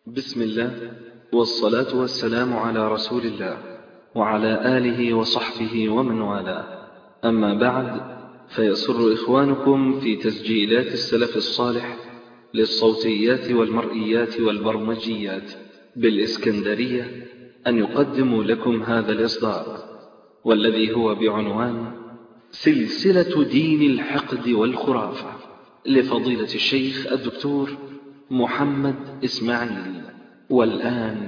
بسم الله والصلاة والسلام على رسول الله وعلى آله وصحبه ومن والاه، أما بعد، فيسر إخوانكم في تسجيلات السلف الصالح للصوتيات والمرئيات والبرمجيات بالإسكندرية أن يقدموا لكم هذا الإصدار، والذي هو بعنوان سلسلة دين الحقد والخرافة لفضيلة الشيخ الدكتور محمد إسماعيل. والآن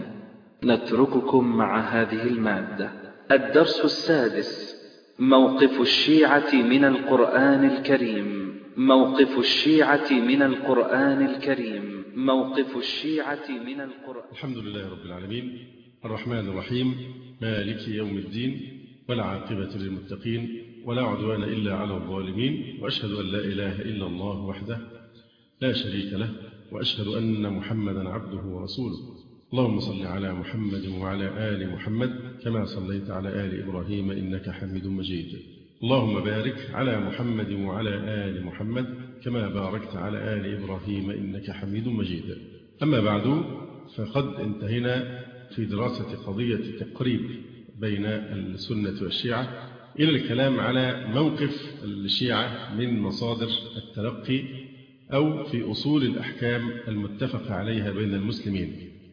نترككم مع هذه المادة. الدرس السادس: موقف الشيعة من القرآن الكريم. موقف الشيعة من القرآن الكريم. موقف الشيعة من القرآن. الحمد لله رب العالمين، الرحمن الرحيم، مالك يوم الدين، والعاقبة للمتقين، ولا عدوان إلا على الظالمين، وأشهد أن لا إله إلا الله وحده لا شريك له، وأشهد أن محمدا عبده ورسوله. اللهم صل على محمد وعلى آل محمد كما صليت على آل إبراهيم إنك حميد مجيد. اللهم بارك على محمد وعلى آل محمد كما باركت على آل إبراهيم إنك حميد مجيد. أما بعد، فقد انتهينا في دراسة قضية التقريب بين السنة والشيعة إلى الكلام على موقف الشيعة من مصادر التلقي أو في أصول الأحكام المتفق عليها بين المسلمين.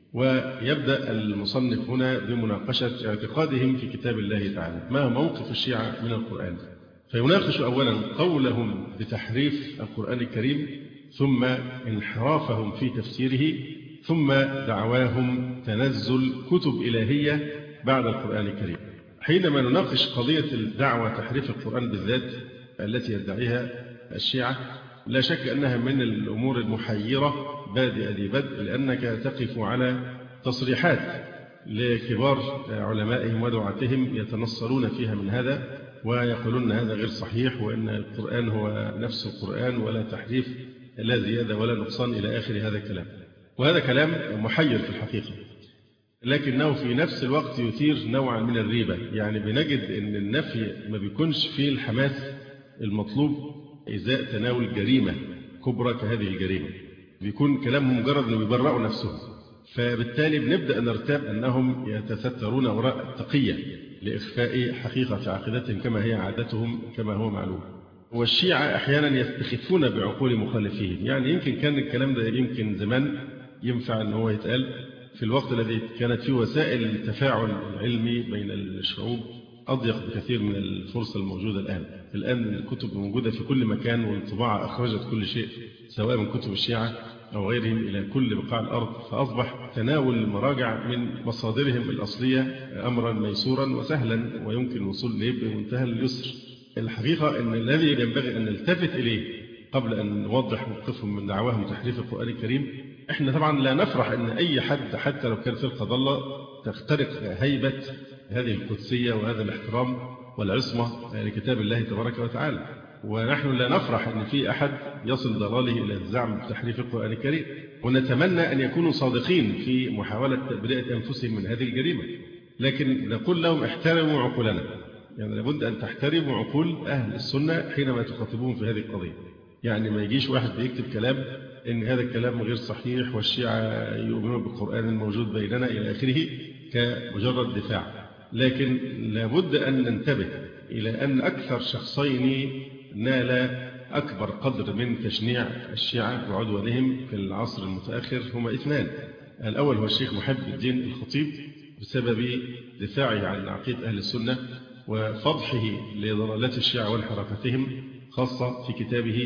ويبدأ المصنف هنا بمناقشة اعتقادهم في كتاب الله تعالى، ما موقف الشيعة من القرآن، فيناقش أولا قولهم بتحريف القرآن الكريم، ثم انحرافهم في تفسيره، ثم دعواهم تنزل كتب إلهية بعد القرآن الكريم. حينما نناقش قضية الدعوة تحريف القرآن بالذات التي يدعيها الشيعة، لا شك أنها من الأمور المحيرة بادئ ذي بدء، لأنك تقف على تصريحات لكبار علمائهم ودعاتهم يتنصرون فيها من هذا، ويقولون هذا غير صحيح، وأن القرآن هو نفس القرآن ولا تحريف لا زيادة ولا نقصان إلى آخر هذا الكلام. وهذا كلام محير في الحقيقة، لكنه في نفس الوقت يثير نوعا من الريبة. يعني بنجد أن النفي ما بيكونش فيه الحماس المطلوب إزاء تناول جريمة كبرى كهذه الجريمة، بيكون كلامهم مجرد أنه يبرئوا نفسهم، فبالتالي بنبدأ نرتاب أنهم يتسترون وراء التقية لإخفاء حقيقة عقيدتهم كما هي عادتهم كما هو معلوم. والشيعة أحيانا يستخفون بعقول مخالفين، يعني يمكن كان الكلام ده يمكن زمان ينفع أن هو يتقال في الوقت الذي كانت فيه وسائل التفاعل العلمي بين الشعوب أضيق بكثير من الفرصة الموجودة الآن. الآن الكتب موجودة في كل مكان، والطباعة أخرجت كل شيء سواء من كتب الشيعة أو غيرهم إلى كل بقاع الأرض، فأصبح تناول المراجع من مصادرهم الأصلية أمرا ميسورا وسهلا، ويمكن الوصول إليه بمنتهى اليسر. الحقيقة أن الذي ينبغي أن نلتفت إليه قبل أن نوضح موقفهم من دعواهم تحريف القرآن الكريم، إحنا طبعا لا نفرح أن أي حد حتى لو كان فرقة ضالة تخترق هيبة هذه القدسية وهذا الاحترام والعصمة لكتاب الله تبارك وتعالى، ونحن لا نفرح أن في أحد يصل ضلاله إلى الزعم بتحريف القرآن الكريم، ونتمنى أن يكونوا صادقين في محاولة تبرئة أنفسهم من هذه الجريمة. لكن نقول لهم احترموا عقولنا، يعني لابد أن تحترموا عقول أهل السنة حينما تخاطبون في هذه القضية. يعني ما يجيش واحد بيكتب كلام إن هذا الكلام غير صحيح والشيعة يؤمنون بالقرآن الموجود بيننا إلى آخره كمجرد دفاع. لكن لابد أن ننتبه إلى أن أكثر شخصين نال أكبر قدر من تشنيع الشيعة وعدوانهم في العصر المتأخر هما اثنان. الأول هو الشيخ محب الدين الخطيب بسبب دفاعه عن عقيدة أهل السنة وفضحه لضلالات الشيعة وانحرافتهم، خاصة في كتابه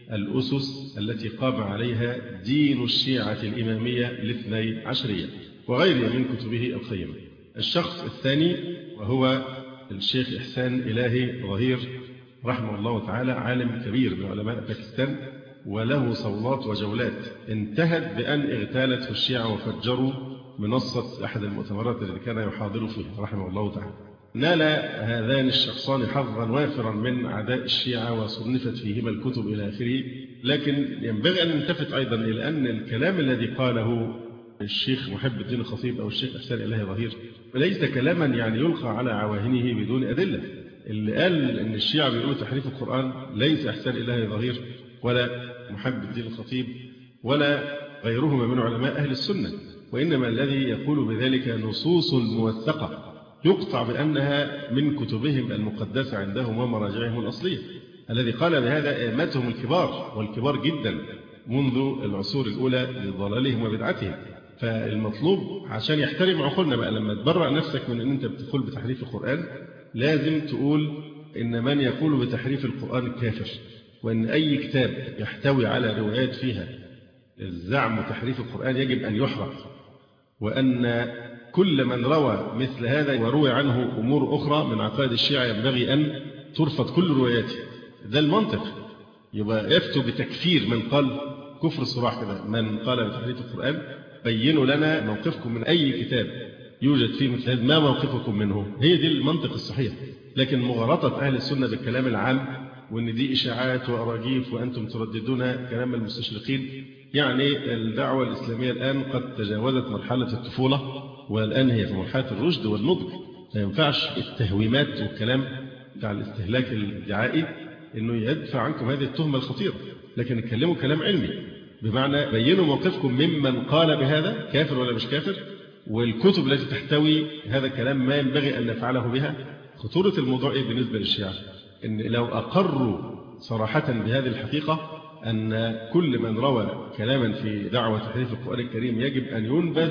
الأسس التي قام عليها دين الشيعة الإمامية الاثني عشرية، وغيرها من كتبه القيمة. الشخص الثاني وهو الشيخ إحسان إلهي ظهير رحمه الله تعالى، عالم كبير من علماء باكستان، وله صولات وجولات انتهت بأن اغتالته الشيعة وفجروا منصة أحد المؤتمرات التي كان يحاضر فيها رحمه الله تعالى. نال هذان الشخصان حظا وافرا من أعداء الشيعة وصنفت فيهما الكتب إلى آخره. لكن ينبغي أن نلتفت أيضا إلى أن الكلام الذي قاله الشيخ محب الدين الخطيب أو الشيخ إحسان إلهي ظهير ليس كلاما يعني يلقى على عواهنه بدون أدلة. اللي قال أن الشيعة بيقولوا تحريف القرآن ليس إحسان إلهي ظهير ولا محب الدين الخطيب ولا غيرهما من علماء أهل السنة، وإنما الذي يقول بذلك نصوص موثقة يقطع بأنها من كتبهم المقدسة عندهم ومراجعهم الأصلية، الذي قال بهذا أئمتهم الكبار والكبار جدا منذ العصور الأولى لضلالهم وبدعتهم. فالمطلوب عشان يحترم عقولنا بقى لما تبرأ نفسك من أن أنت بتقول بتحريف القرآن لازم تقول إن من يقول بتحريف القرآن كافر، وأن أي كتاب يحتوي على روايات فيها الزعم تحريف القرآن يجب أن يحرق، وأن كل من روى مثل هذا وروي عنه أمور أخرى من عقائد الشيعة ينبغي أن ترفض كل رواياته. ده المنطق. يبقى يفتوا بتكفير من قال كفر الصراح كده، من قال بتحريف القرآن بينوا لنا موقفكم من أي كتاب يوجد فيه مثل هذا، ما موقفكم منه. هي دي المنطق الصحيح. لكن مغالطة أهل السنة بالكلام العام وأن دي إشاعات وأراجيف وأنتم ترددون كلام المستشرقين، يعني الدعوة الإسلامية الآن قد تجاوزت مرحلة الطفولة والآن هي في مرحلة الرشد والنضج. ما ينفعش التهويمات والكلام بتاع الاستهلاك الدعائي إنه يدفع عنكم هذه التهمة الخطيرة، لكن اتكلموا كلام علمي، بمعنى بينوا موقفكم ممن قال بهذا كافر ولا مش كافر، والكتب التي تحتوي هذا الكلام ما ينبغي أن نفعله بها. خطورة الموضوع إيه بالنسبة للشيعة؟ إن لو أقروا صراحة بهذه الحقيقة أن كل من روى كلاما في دعوة تحريف القرآن الكريم يجب أن ينبذ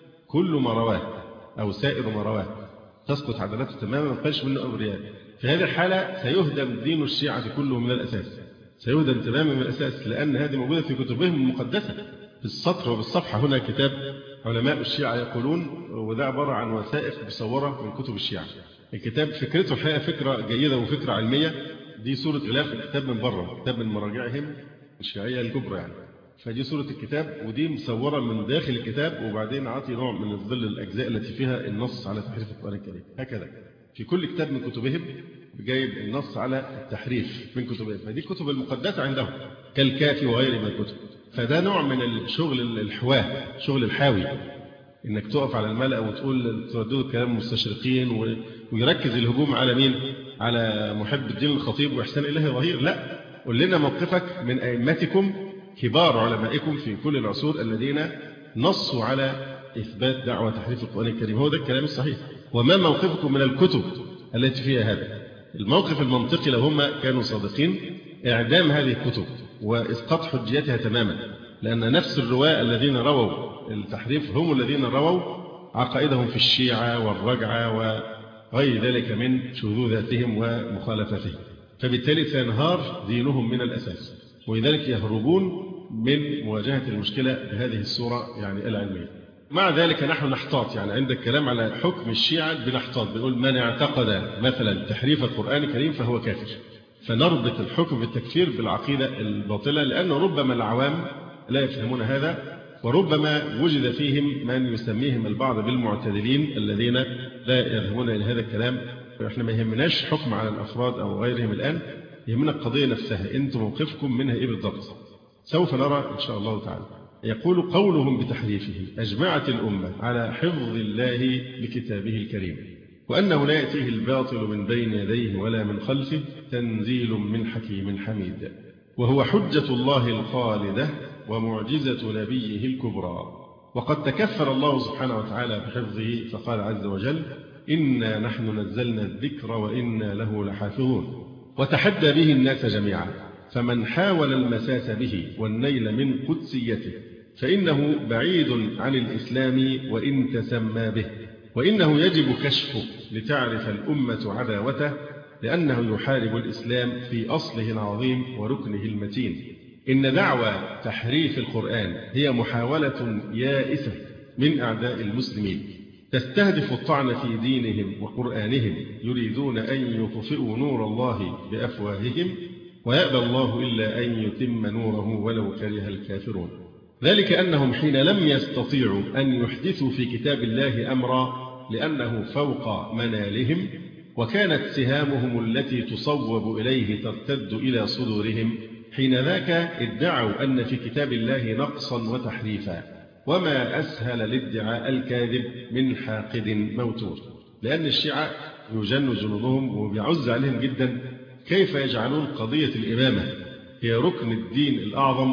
كل ما رواه أو سائر ما رواه، تسقط عدالته تماما، ما قالش منه أبرياء. في هذه الحالة سيهدم دين الشيعة كله من الأساس، سيهدم تماما من الأساس، لأن هذه موجودة في كتبهم المقدسة بالسطر وبالصفحة. هنا كتاب علماء الشيعة يقولون، وده عبارة عن وثائق مصورة من كتب الشيعة. الكتاب فكرته الحقيقة فكرة جيدة وفكرة علمية. دي صورة غلاف الكتاب من بره، كتاب من مراجعهم الشيعية الكبرى يعني. فدي صورة الكتاب، ودي مصورة من داخل الكتاب، وبعدين عاطي نوع من الظل الأجزاء التي فيها النص على تحريف القرآن الكريم. هكذا في كل كتاب من كتبهم جايب النص على التحريف من كتبهم. فدي الكتب المقدسة عندهم كالكافي وغيره من الكتب. فده نوع من الشغل الحواه، شغل الحاوي، إنك تقف على الملأ وتقول ترددوا كلام المستشرقين ويركز الهجوم على مين؟ على محب الدين الخطيب وإحسان إلهي ظهير. لا، قل لنا موقفك من أئمتكم كبار علمائكم في كل العصور الذين نصوا على إثبات دعوة تحريف القرآن الكريم. هو ده الكلام الصحيح. وما موقفكم من الكتب التي فيها هذا؟ الموقف المنطقي لو هم كانوا صادقين إعدام هذه الكتب وإسقاط حجيتها تماما، لأن نفس الرواة الذين رووا التحريف هم الذين رووا عقائدهم في الشيعة والرجعة وغير ذلك من شذوذاتهم ومخالفتهم. فبالتالي سينهار دينهم من الأساس، ولذلك يهربون من مواجهة المشكلة بهذه الصورة يعني العلمية. مع ذلك نحن نحتاط، يعني عند الكلام على حكم الشيعة بنحتاط، بنقول من اعتقد مثلا تحريف القرآن الكريم فهو كافر، فنربط الحكم بالتكفير بالعقيدة الباطلة، لأنه ربما العوام لا يفهمون هذا، وربما وجد فيهم من يسميهم البعض بالمعتدلين الذين لا يذهبون إلى هذا الكلام. احنا ما يهمناش حكم على الأفراد أو غيرهم الآن، يهمنا القضية نفسها، أنتم موقفكم منها إيه بالضبط؟ سوف نرى إن شاء الله تعالى. يقول قولهم بتحريفه: أجمعت الأمة على حفظ الله لكتابه الكريم، وأنه لا يأتيه الباطل من بين يديه ولا من خلفه، تنزيل من حكيم حميد، وهو حجة الله الخالدة ومعجزة نبيه الكبرى. وقد تكفل الله سبحانه وتعالى بحفظه، فقال عز وجل: إنا نحن نزلنا الذكر وإنا له لحافظون. وتحدى به الناس جميعا، فمن حاول المساس به والنيل من قدسيته فإنه بعيد عن الإسلام وإن تسمى به، وإنه يجب كشفه لتعرف الأمة عداوته، لأنه يحارب الإسلام في أصله العظيم وركنه المتين. إن دعوى تحريف القرآن هي محاولة يائسة من أعداء المسلمين تستهدف الطعن في دينهم وقرآنهم، يريدون أن يطفئوا نور الله بأفواههم ويأبى الله إلا أن يتم نوره ولو كره الكافرون. ذلك أنهم حين لم يستطيعوا أن يحدثوا في كتاب الله أمرا لأنه فوق منالهم، وكانت سهامهم التي تصوب إليه ترتد إلى صدورهم، حين ذاك ادعوا أن في كتاب الله نقصا وتحريفا. وما أسهل الادعاء الكاذب من حاقد موتور، لأن الشيعة يجن جنودهم وبيعز عليهم جدا كيف يجعلون قضية الإمامة هي ركن الدين الأعظم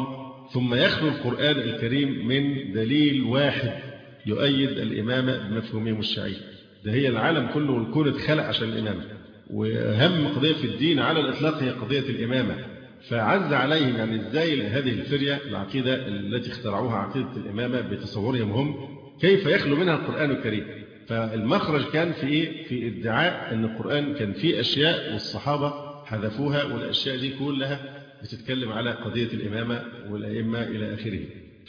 ثم يخلو القرآن الكريم من دليل واحد يؤيد الإمامة بمفهومهم الشيعي. ده هي العالم كله والكون اتخلق عشان الإمامة، وأهم قضية في الدين على الإطلاق هي قضية الإمامة. فعز عليهم يعني إزاي هذه الفرية العقيدة التي اخترعوها عقيدة الإمامة بتصورهم هم كيف يخلو منها القرآن الكريم. فالمخرج كان في إيه؟ في ادعاء أن القرآن كان فيه أشياء والصحابة حذفوها، والأشياء دي كلها بتتكلم على قضية الإمامة والأئمة إلى آخره.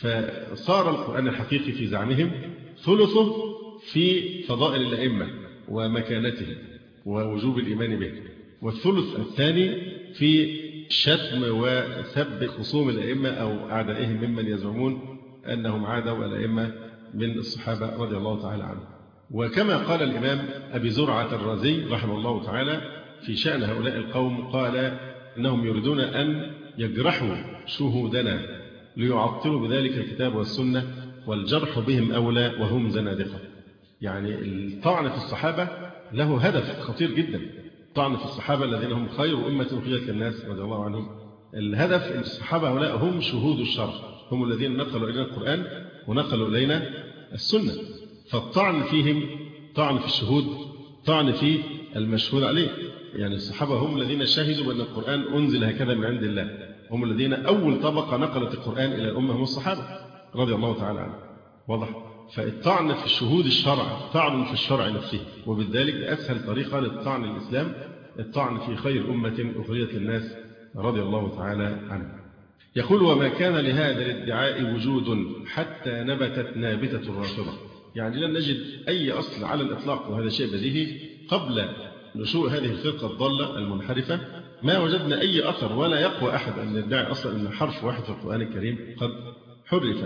فصار القرآن الحقيقي في زعمهم ثلثه في فضائل الأئمة ومكانتهم ووجوب الإيمان به، والثلث الثاني في شتم وسب خصوم الأئمة أو أعدائهم ممن يزعمون أنهم عادوا الأئمة من الصحابة رضي الله تعالى عنهم. وكما قال الإمام أبي زرعة الرازي رحمه الله تعالى في شأن هؤلاء القوم، قال إنهم يريدون أن يجرحوا شهودنا ليعطلوا بذلك الكتاب والسنة، والجرح بهم أولى وهم زنادقة. يعني الطعن في الصحابة له هدف خطير جدا، الطعن في الصحابة الذين هم خير أمة أخرجت للناس رضي الله عنهم. الهدف أن الصحابة هؤلاء هم شهود الشرع، هم الذين نقلوا إلينا القرآن ونقلوا إلينا السنة، فالطعن فيهم طعن في الشهود، طعن في المشهود عليه. يعني الصحابة هم الذين شهدوا بأن القرآن أنزل هكذا من عند الله، هم الذين أول طبقة نقلت القرآن إلى الأمة هم الصحابة رضي الله تعالى عنهم. واضح؟ فالطعن في الشهود الشرع طعن في الشرع نفسه، وبالذلك أسهل طريقة للطعن الإسلام الطعن في خير أمة أخرجت للناس رضي الله تعالى عنه. يقول: وما كان لهذا الادعاء وجود حتى نبتت نابتة الرافضة. يعني لن نجد أي أصل على الإطلاق، وهذا شيء بديهي، قبل نشوء هذه الفرقة الضالة المنحرفة ما وجدنا أي أثر، ولا يقوى أحد أن يدعي أصلا أن حرف واحد في القرآن الكريم قد حرف.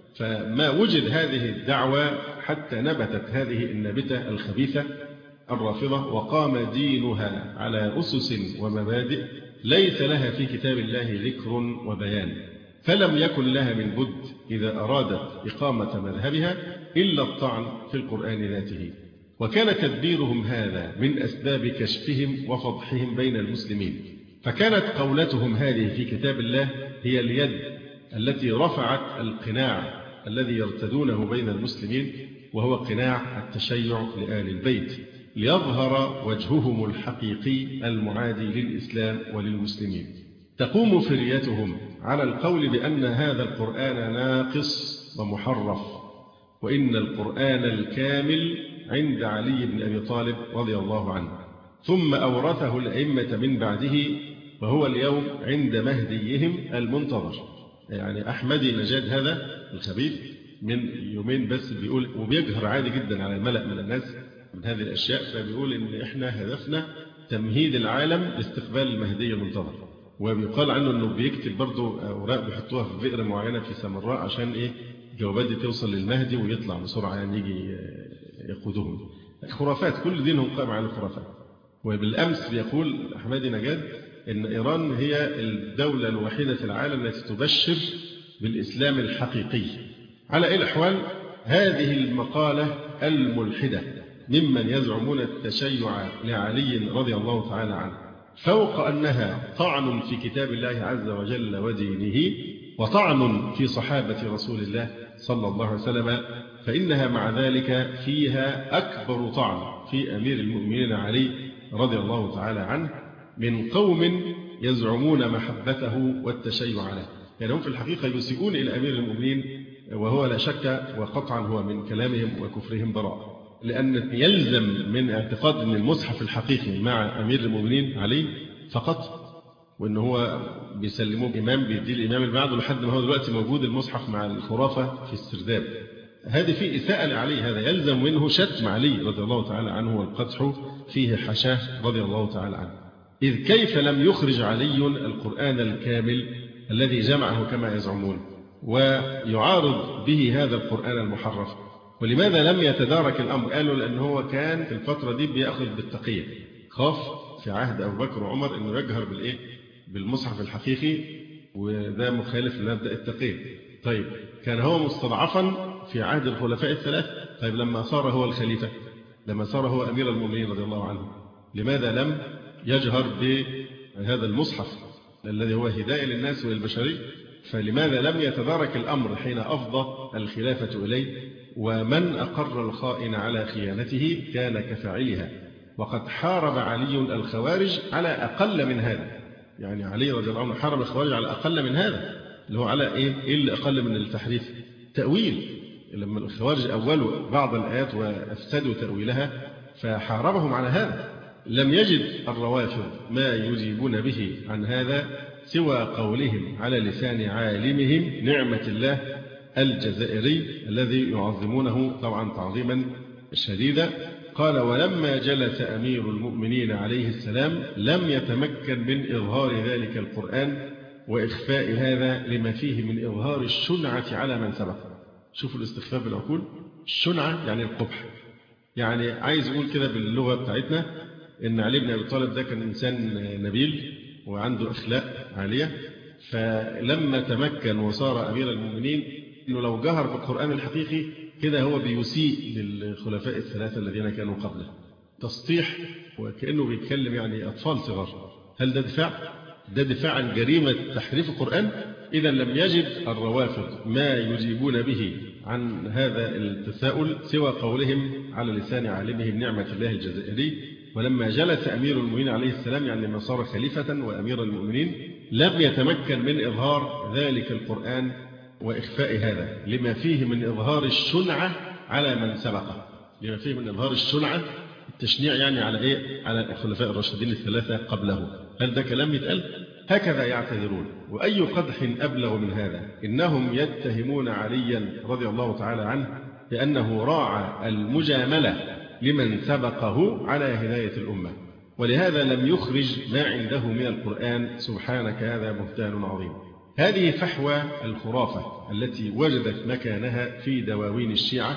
فما وجد هذه الدعوة حتى نبتت هذه النابتة الخبيثة الرافضة، وقام دينها على أسس ومبادئ ليس لها في كتاب الله ذكر وبيان، فلم يكن لها من بد إذا أرادت إقامة مذهبها إلا الطعن في القرآن ذاته. وكان تدبيرهم هذا من أسباب كشفهم وفضحهم بين المسلمين، فكانت قولتهم هذه في كتاب الله هي اليد التي رفعت القناع الذي يرتدونه بين المسلمين، وهو قناع التشيع لآل البيت، ليظهر وجههم الحقيقي المعادي للإسلام وللمسلمين. تقوم فريتهم على القول بأن هذا القرآن ناقص ومحرف، وإن القرآن الكامل عند علي بن أبي طالب رضي الله عنه، ثم أورثه الأئمة من بعده، وهو اليوم عند مهديهم المنتظر. يعني أحمدي نجاد هذا الخبيث من يومين بس بيقول، وبيجهر عادي جدا على الملأ من الناس من هذه الأشياء، فبيقول إن إحنا هدفنا تمهيد العالم لاستقبال المهدي المنتظر. وبيقال عنه إنه بيكتب برضه أوراق بيحطوها في بئر معينة في سامراء عشان إيه الجوابات دي توصل للمهدي ويطلع بسرعة يعني يجي يقودهم. خرافات، كل دينهم قائم على الخرافات. وبالأمس بيقول أحمدي نجاد إن إيران هي الدولة الوحيدة في العالم التي تبشر بالإسلام الحقيقي. على أي الأحوال هذه المقالة الملحدة ممن يزعمون التشيع لعلي رضي الله تعالى عنه، فوق أنها طعن في كتاب الله عز وجل ودينه وطعن في صحابة رسول الله صلى الله عليه وسلم، فإنها مع ذلك فيها أكبر طعن في أمير المؤمنين علي رضي الله تعالى عنه من قوم يزعمون محبته والتشيع عليه. يعني هم في الحقيقة يسيئون إلى أمير المؤمنين، وهو لا شك وقطعا هو من كلامهم وكفرهم براء، لأن يلزم من اعتقاد أن المصحف الحقيقي مع أمير المؤمنين علي فقط، وأن هو بيسلموه إمام بيدي الإمام اللي بعده لحد ما هو دلوقتي موجود المصحف مع الخرافة في السرداب. هذه فيه إساءة لعلي، هذا يلزم منه شتم علي رضي الله تعالى عنه والقدح فيه حشاه رضي الله تعالى عنه. إذ كيف لم يخرج علي القرآن الكامل الذي جمعه كما يزعمون ويعارض به هذا القرآن المحرف؟ ولماذا لم يتدارك الأمر؟ قالوا لأنه هو كان في الفترة دي بيأخذ بالتقية، خاف في عهد أبو بكر وعمر أنه يجهر بالمصحف الحقيقي، وده مخالف لمبدأ التقية. طيب كان هو مستضعفا في عهد الخلفاء الثلاث، طيب لما صار هو الخليفة، لما صار هو أمير المؤمنين رضي الله عنه، لماذا لم يجهر بهذا المصحف الذي هو هداية للناس والبشرية؟ فلماذا لم يتدارك الأمر حين أفضى الخلافة إليه؟ ومن أقر الخائن على خيانته كان كفاعلها. وقد حارب علي الخوارج على أقل من هذا، يعني علي رضي الله عنه حارب الخوارج على أقل من هذا، اللي هو على إيه اللي أقل من التحريف؟ تأويل. لما الخوارج أولوا بعض الآيات وأفسدوا تأويلها فحاربهم على هذا. لم يجد الروافض ما يجيبون به عن هذا سوى قولهم على لسان عالمهم نعمة الله الجزائري الذي يعظمونه طبعا تعظيما شديدا. قال: ولما جلس أمير المؤمنين عليه السلام لم يتمكن من إظهار ذلك القرآن وإخفاء هذا لما فيه من إظهار الشنعة على من سبق. شوفوا الاستخفاف بالعقول. الشنعة يعني القبح، يعني عايز يقول كده باللغة بتاعتنا إن علي بن أبي طالب ده كان إنسان نبيل وعنده أخلاق عالية، فلما تمكن وصار أمير المؤمنين إنه لو جهر بالقرآن الحقيقي كده هو بيسيء للخلفاء الثلاثة الذين كانوا قبله. تسطيح وكأنه بيتكلم يعني أطفال صغار. هل ده دفاع؟ ده دفاع عن جريمة تحريف القرآن؟ إذا لم يجد الروافض ما يجيبون به عن هذا التساؤل سوى قولهم على لسان عالمهم نعمة الله الجزائري: ولما جلس أمير المؤمنين عليه السلام، يعني لما صار خليفة وأمير المؤمنين، لم يتمكن من إظهار ذلك القرآن وإخفاء هذا لما فيه من إظهار الشنعة على من سبقه. لما فيه من إظهار الشنعة، التشنيع يعني على إيه؟ على الخلفاء الراشدين الثلاثة قبله. هل ده كلام يتقال؟ هكذا يعتذرون. وأي قدح أبلغ من هذا؟ إنهم يتهمون عليا رضي الله تعالى عنه بأنه راعى المجاملة لمن سبقه على هداية الأمة، ولهذا لم يخرج ما عنده من القرآن. سبحانك، هذا بهتان عظيم. هذه فحوى الخرافة التي وجدت مكانها في دواوين الشيعة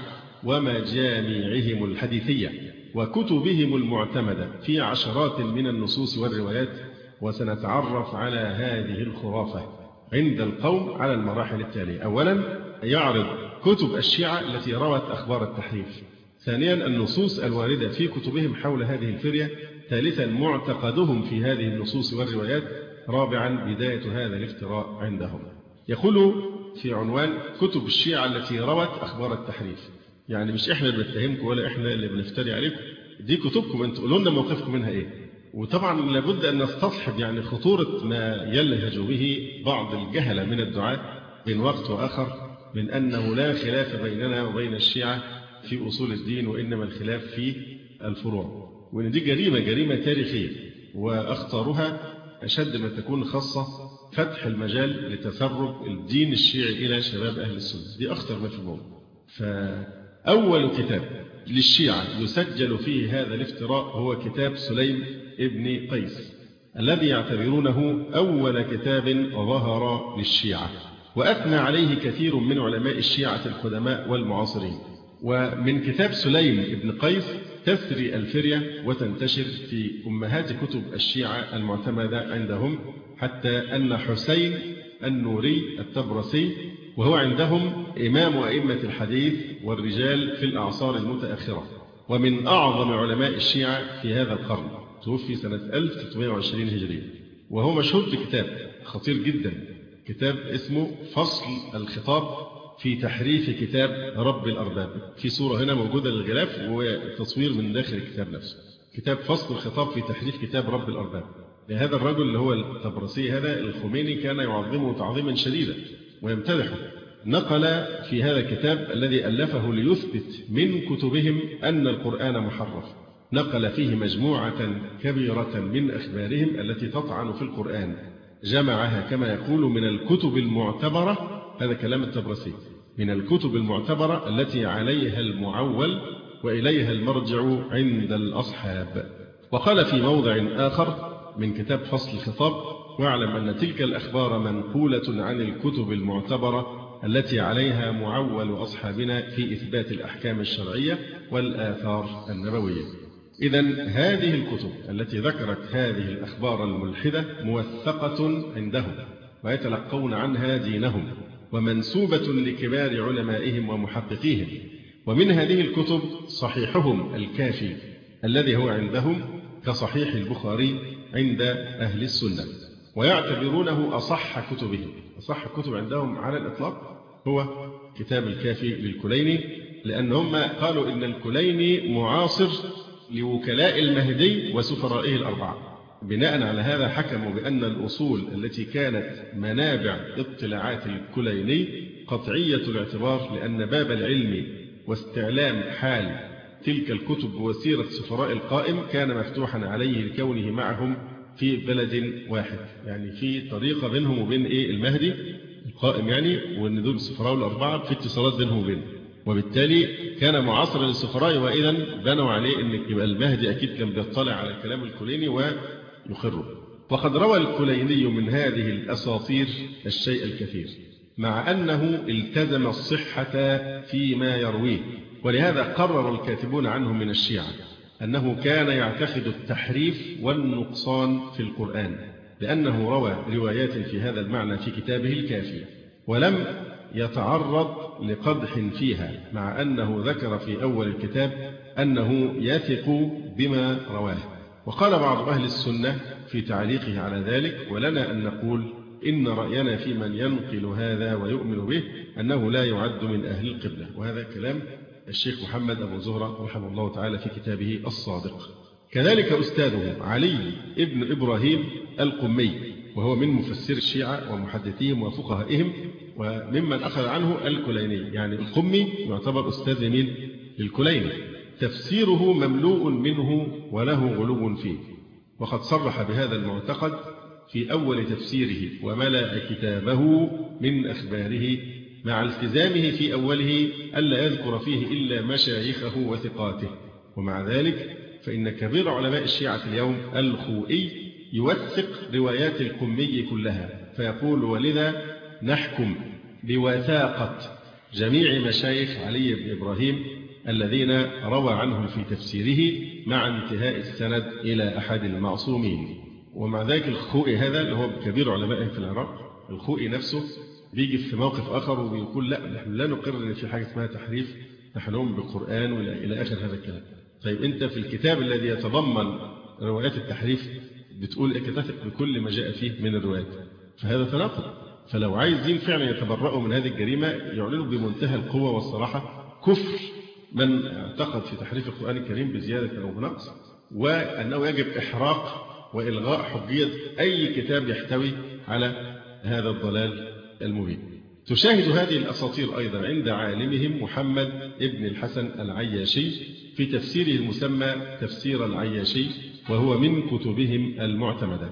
ومجاميعهم الحديثية وكتبهم المعتمدة في عشرات من النصوص والروايات. وسنتعرف على هذه الخرافة عند القوم على المراحل التالية. أولا، يعرض كتب الشيعة التي روت أخبار التحريف. ثانيا، النصوص الواردة في كتبهم حول هذه الفرية. ثالثا، معتقدهم في هذه النصوص والروايات. رابعا، بداية هذا الافتراء عندهم. يقول في عنوان كتب الشيعة التي روت أخبار التحريف، يعني مش إحنا اللي بنتهمكم ولا إحنا اللي بنفتري عليكم، دي كتبكم أنتم، قولوا لنا موقفكم منها إيه. وطبعا لابد أن نستصحب يعني خطورة ما يلهج به بعض الجهلة من الدعاة من وقت وآخر من أنه لا خلاف بيننا وبين الشيعة في أصول الدين، وإنما الخلاف في الفروع، وإن دي جريمة تاريخية، وأخطارها أشد ما تكون خاصة فتح المجال لتسرب الدين الشيعي إلى شباب أهل السنة. دي أخطر ما في الموضوع. فأول كتاب للشيعة يسجل فيه هذا الافتراء هو كتاب سليم ابن قيس، الذي يعتبرونه أول كتاب ظهر للشيعة، وأثنى عليه كثير من علماء الشيعة القدماء والمعاصرين. ومن كتاب سليم ابن قيس تسري الفرية وتنتشر في أمهات كتب الشيعة المعتمدة عندهم، حتى أن حسين النوري التبرسي، وهو عندهم إمام أئمة الحديث والرجال في الأعصار المتأخرة، ومن أعظم علماء الشيعة في هذا القرن، توفي سنة 1320 هجرية، وهو مشهور بكتاب خطير جدا، كتاب اسمه فصل الخطاب في تحريف كتاب رب الأرباب. في صورة هنا موجودة للغلاف وتصوير من داخل الكتاب نفسه. كتاب فصل الخطاب في تحريف كتاب رب الأرباب. لهذا الرجل اللي هو الطبرسي هذا، الخميني كان يعظمه تعظيما شديدا ويمتدحه. نقل في هذا الكتاب الذي ألفه ليثبت من كتبهم أن القرآن محرف، نقل فيه مجموعة كبيرة من أخبارهم التي تطعن في القرآن، جمعها كما يقول من الكتب المعتبرة، هذا كلام الطبرسي، من الكتب المعتبرة التي عليها المعول وإليها المرجع عند الأصحاب. وقال في موضع آخر من كتاب فصل الخطاب: واعلم أن تلك الأخبار منقولة عن الكتب المعتبرة التي عليها معول أصحابنا في إثبات الأحكام الشرعية والآثار النبوية. إذن هذه الكتب التي ذكرت هذه الأخبار الملحدة موثقة عندهم، ويتلقون عنها دينهم، ومنسوبة لكبار علمائهم ومحققيهم. ومن هذه الكتب صحيحهم الكافي الذي هو عندهم كصحيح البخاري عند أهل السنة. ويعتبرونه أصح كتبهم. أصح كتب عندهم على الإطلاق هو كتاب الكافي للكليني، لأنهم قالوا إن الكليني معاصر لوكلاء المهدي وسفرائه الأربعة. بناء على هذا حكموا بأن الأصول التي كانت منابع اطلاعات الكليني قطعية الاعتبار، لأن باب العلم واستعلام حال تلك الكتب وسيرة سفراء القائم كان مفتوحا عليه لكونه معهم في بلد واحد، يعني في طريقة بينهم وبين المهدي القائم، يعني وأن دول السفراء الأربعة في اتصالات بينهم وبينه، وبالتالي كان معاصرا للسفراء، وإذا بنوا عليه أن يبقى المهدي أكيد كان بيطلع على كلام الكليني ويخره. وقد روى الكليني من هذه الأساطير الشيء الكثير، مع أنه التزم الصحة فيما يرويه، ولهذا قرر الكاتبون عنه من الشيعة أنه كان يعتقد التحريف والنقصان في القرآن، لأنه روى روايات في هذا المعنى في كتابه الكافي، ولم يتعرض لقدح فيها، مع أنه ذكر في أول الكتاب أنه يثق بما رواه. وقال بعض أهل السنة في تعليقه على ذلك: ولنا أن نقول إن رأينا في من ينقل هذا ويؤمن به أنه لا يعد من أهل القبلة. وهذا كلام الشيخ محمد أبو زهرة رحمه الله تعالى في كتابه الصادق. كذلك أستاذه علي ابن إبراهيم القمي، وهو من مفسر الشيعة ومحدثيهم وفقهائهم، وممن أخذ عنه الكليني، يعني القمي يعتبر أستاذ مين؟ للكليني. تفسيره مملوء منه وله غلو فيه، وقد صرح بهذا المعتقد في أول تفسيره وملأ كتابه من أخباره، مع التزامه في أوله ألا يذكر فيه إلا مشايخه وثقاته. ومع ذلك فإن كبير علماء الشيعة اليوم الخوئي يوثق روايات القمي كلها، فيقول: ولذا نحكم بوثاقة جميع مشايخ علي بن إبراهيم الذين روى عنهم في تفسيره، مع انتهاء السند إلى أحد المعصومين. ومع ذلك الخوئي هذا اللي هو كبير علماء في العراق، الخوئي نفسه بيجي في موقف آخر وبيقول: لا، نحن لا نقر أن في حاجة اسمها تحريف، نحن نؤمن بالقرآن إلى آخر هذا الكلام. طيب أنت في الكتاب الذي يتضمن روايات التحريف بتقول تثق بكل ما جاء فيه من الروايات، فهذا تناقض. فلو عايزين فعلا يتبرؤوا من هذه الجريمة يعلنوا بمنتهى القوة والصراحة كفر من اعتقد في تحريف القرآن الكريم بزيادة أو بنقص، وأنه يجب إحراق وإلغاء حجية أي كتاب يحتوي على هذا الضلال المبين. تشاهد هذه الأساطير أيضا عند عالمهم محمد ابن الحسن العياشي في تفسيره المسمى تفسير العياشي، وهو من كتبهم المعتمدة.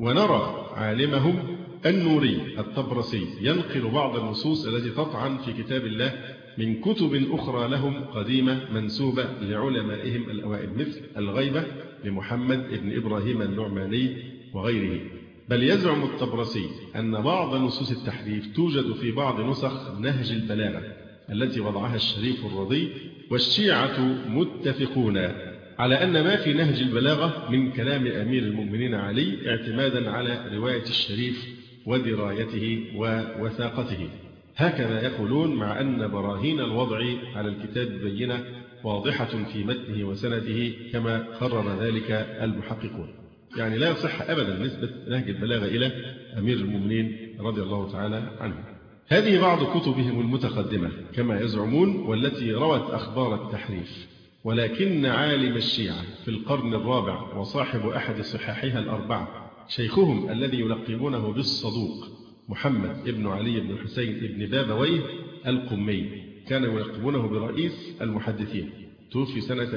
ونرى عالمهم النوري الطبرسي ينقل بعض النصوص التي تطعن في كتاب الله من كتب أخرى لهم قديمة منسوبة لعلمائهم الأوائل، مثل الغيبة لمحمد ابن إبراهيم النعماني وغيره. بل يزعم الطبرسي أن بعض نصوص التحريف توجد في بعض نسخ نهج البلاغة التي وضعها الشريف الرضي، والشيعة متفقون على أن ما في نهج البلاغة من كلام أمير المؤمنين علي اعتمادا على رواية الشريف ودرايته ووثاقته. هكذا يقولون، مع أن براهين الوضع على الكتاب بينة واضحة في متنه وسنده كما قرر ذلك المحققون. يعني لا يصح أبدا نسبة نهج البلاغة إلى أمير المؤمنين رضي الله تعالى عنه. هذه بعض كتبهم المتقدمة كما يزعمون، والتي روت أخبار التحريف. ولكن عالم الشيعة في القرن الرابع وصاحب أحد صحاحها الأربعة، شيخهم الذي يلقبونه بالصدوق محمد ابن علي بن الحسين ابن بابويه القمي، كانوا يلقبونه برئيس المحدثين، توفي سنة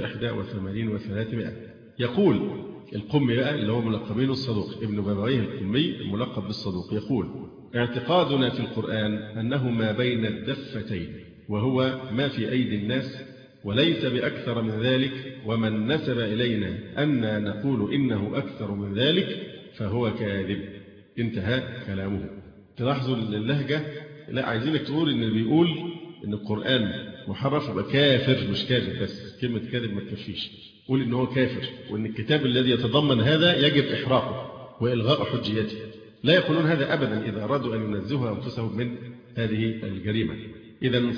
81 و300. يقول القمي بقى اللي هو ملقبينه الصدوق ابن بابويه القمي الملقب بالصدوق، يقول: اعتقادنا في القرآن أنه ما بين الدفتين، وهو ما في أيدي الناس، وليس بأكثر من ذلك، ومن نسب إلينا أن نقول إنه أكثر من ذلك فهو كاذب. انتهى كلامه. تلاحظوا اللهجة، لا عايزينك تقول إن اللي بيقول إن القرآن محرف يبقى كافر، مش كاذب بس، كلمة كاذب ما تكفيش، قول إن هو كافر، وإن الكتاب الذي يتضمن هذا يجب إحراقه وإلغاء حجيته. لا يقولون هذا أبدا إذا أرادوا أن ينزهوا أنفسهم من هذه الجريمة. إذا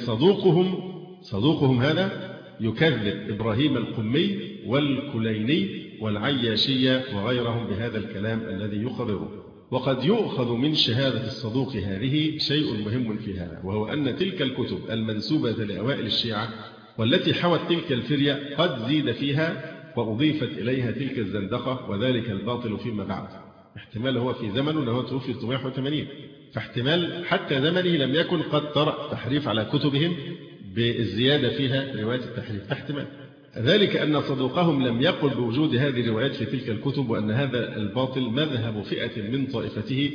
صدوقهم هذا يكذب إبراهيم القمي والكليني والعياشية وغيرهم بهذا الكلام الذي يخبره. وقد يؤخذ من شهادة الصدوق هذه شيء مهم في هذا، وهو أن تلك الكتب المنسوبة لأوائل الشيعة والتي حوت تلك الفرية قد زيد فيها وأضيفت إليها تلك الزندقة وذلك الباطل فيما بعد. احتمال هو في زمنه أنه توفي 380، فاحتمال حتى زمنه لم يكن قد طرأ تحريف على كتبهم بالزيادة فيها رواية التحريف، احتمال ذلك أن صدوقهم لم يقل بوجود هذه الروايات في تلك الكتب، وأن هذا الباطل مذهب فئة من طائفته،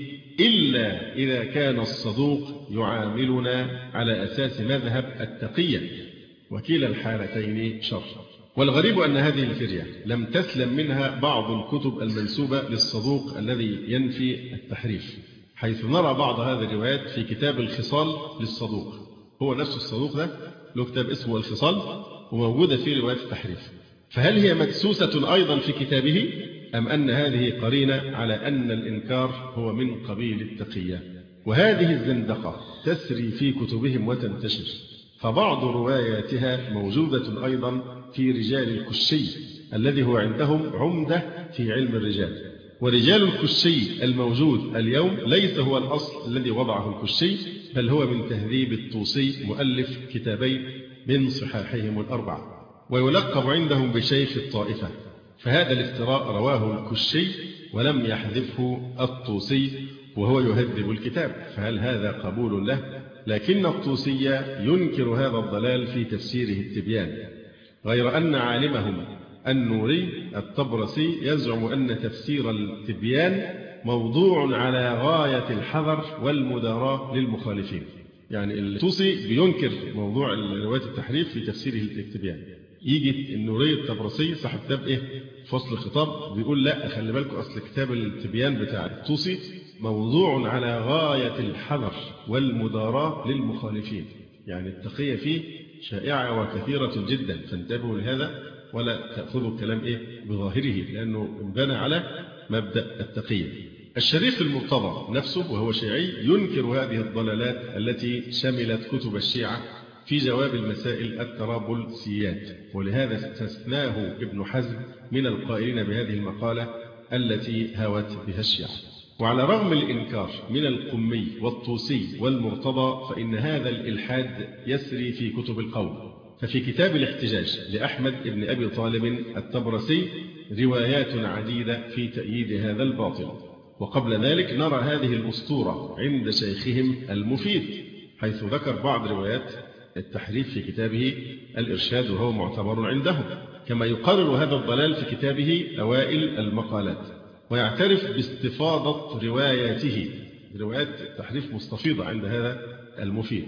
إلا إذا كان الصدوق يعاملنا على أساس مذهب التقية، وكلا الحالتين شر. والغريب أن هذه الفرية لم تسلم منها بعض الكتب المنسوبة للصدوق الذي ينفي التحريف، حيث نرى بعض هذه الروايات في كتاب الخصال للصدوق. هو نفس الصدوق ده له كتاب اسمه الخصال وموجودة فيه رواية التحريف، فهل هي مدسوسة أيضا في كتابه، أم أن هذه قرينة على أن الإنكار هو من قبيل التقية؟ وهذه الزندقة تسري في كتبهم وتنتشر، فبعض رواياتها موجودة أيضا في رجال الكشي الذي هو عندهم عمدة في علم الرجال. ورجال الكشي الموجود اليوم ليس هو الأصل الذي وضعه الكشي، بل هو من تهذيب الطوسي مؤلف كتابين من صحاحهم الأربعة، ويلقب عندهم بشيخ الطائفة. فهذا الافتراء رواه الكشي ولم يحذفه الطوسي وهو يهذب الكتاب، فهل هذا قبول له؟ لكن الطوسي ينكر هذا الضلال في تفسيره التبيان، غير أن عالمهم النوري الطبرسي يزعم أن تفسير التبيان موضوع على غاية الحذر والمداراة للمخالفين. يعني الطوسي بينكر موضوع رواية التحريف في تفسيره التبيان، يجي النوري الطبرسي صاحب كتاب فصل الخطاب بيقول لا خلي بالكم، أصل كتاب التبيان بتاع الطوسي موضوع على غاية الحذر والمداراة للمخالفين، يعني التقية فيه شائعة وكثيرة جدا، فانتبهوا لهذا ولا تأخذوا الكلام بظاهره، لأنه انبنى على مبدأ التقية. الشريف المرتضى نفسه وهو شيعي ينكر هذه الضلالات التي شملت كتب الشيعة في جواب المسائل الترابلسيات، ولهذا استثناه ابن حزم من القائلين بهذه المقالة التي هوت بها الشيعة. وعلى رغم الإنكار من القمي والطوسي والمرتضى، فإن هذا الإلحاد يسري في كتب القوم. ففي كتاب الاحتجاج لأحمد بن أبي طالب الطبرسي روايات عديدة في تأييد هذا الباطل. وقبل ذلك نرى هذه الأسطورة عند شيخهم المفيد، حيث ذكر بعض روايات التحريف في كتابه الإرشاد وهو معتبر عندهم، كما يقرر هذا الضلال في كتابه أوائل المقالات، ويعترف باستفاضة رواياته، روايات التحريف مستفيضة عند هذا المفيد.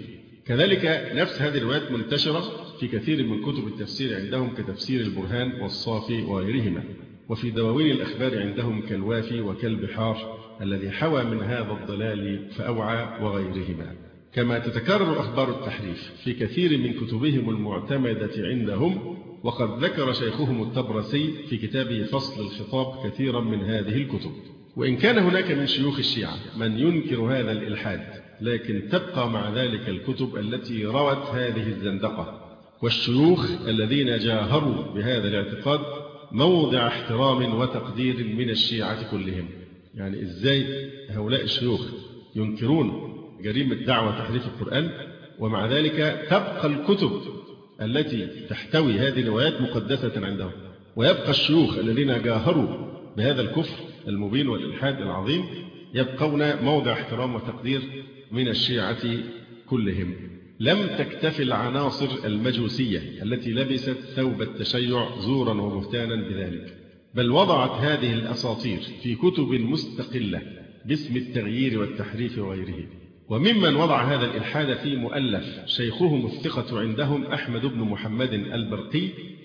كذلك نفس هذه الروايات منتشرة في كثير من كتب التفسير عندهم كتفسير البرهان والصافي وغيرهما، وفي دواوين الأخبار عندهم كالوافي وكالبحار الذي حوى من هذا الضلال فأوعى وغيرهما. كما تتكرر أخبار التحريف في كثير من كتبهم المعتمدة عندهم، وقد ذكر شيخهم الطبرسي في كتابه فصل الخطاب كثيرا من هذه الكتب. وإن كان هناك من شيوخ الشيعة من ينكر هذا الإلحاد، لكن تبقى مع ذلك الكتب التي روت هذه الزندقة، والشيوخ الذين جاهروا بهذا الاعتقاد موضع احترام وتقدير من الشيعة كلهم. يعني إزاي هؤلاء الشيوخ ينكرون جريمة دعوة تحريف القرآن، ومع ذلك تبقى الكتب التي تحتوي هذه الروايات مقدسة عندهم، ويبقى الشيوخ الذين جاهروا بهذا الكفر المبين والإلحاد العظيم يبقون موضع احترام وتقدير من الشيعة كلهم. لم تكتفي العناصر المجوسية التي لبست ثوب التشيع زورا وبهتانا بذلك، بل وضعت هذه الأساطير في كتب مستقلة باسم التغيير والتحريف وغيره. وممن وضع هذا الإلحاد في مؤلف شيخهم الثقة عندهم أحمد بن محمد البرقي،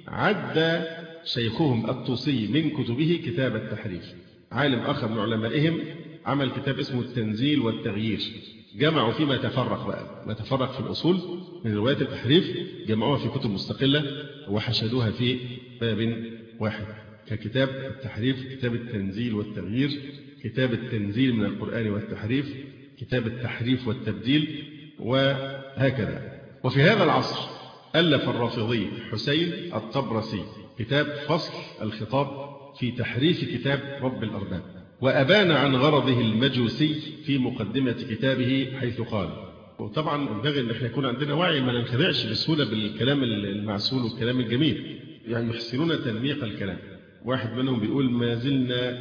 عد شيخهم الطوسي من كتبه كتاب التحريف. عالم آخر من علمائهم عمل كتاب اسمه التنزيل والتغيير، جمعوا فيما تفرق بقى، ما تفرق في الأصول من رواية التحريف جمعوها في كتب مستقلة وحشدوها في باب واحد، ككتاب التحريف، كتاب التنزيل والتغيير، كتاب التنزيل من القرآن والتحريف، كتاب التحريف والتبديل، وهكذا. وفي هذا العصر ألف الرافضي حسين الطبرسي كتاب فصل الخطاب في تحريف كتاب رب الأرباب، وأبان عن غرضه المجوسي في مقدمة كتابه حيث قال. وطبعا ينبغي أن احنا يكون عندنا وعي، ما ننخدعش بسهولة بالكلام المعسول والكلام الجميل، يعني يحسنون تنميق الكلام. واحد منهم بيقول: ما زلنا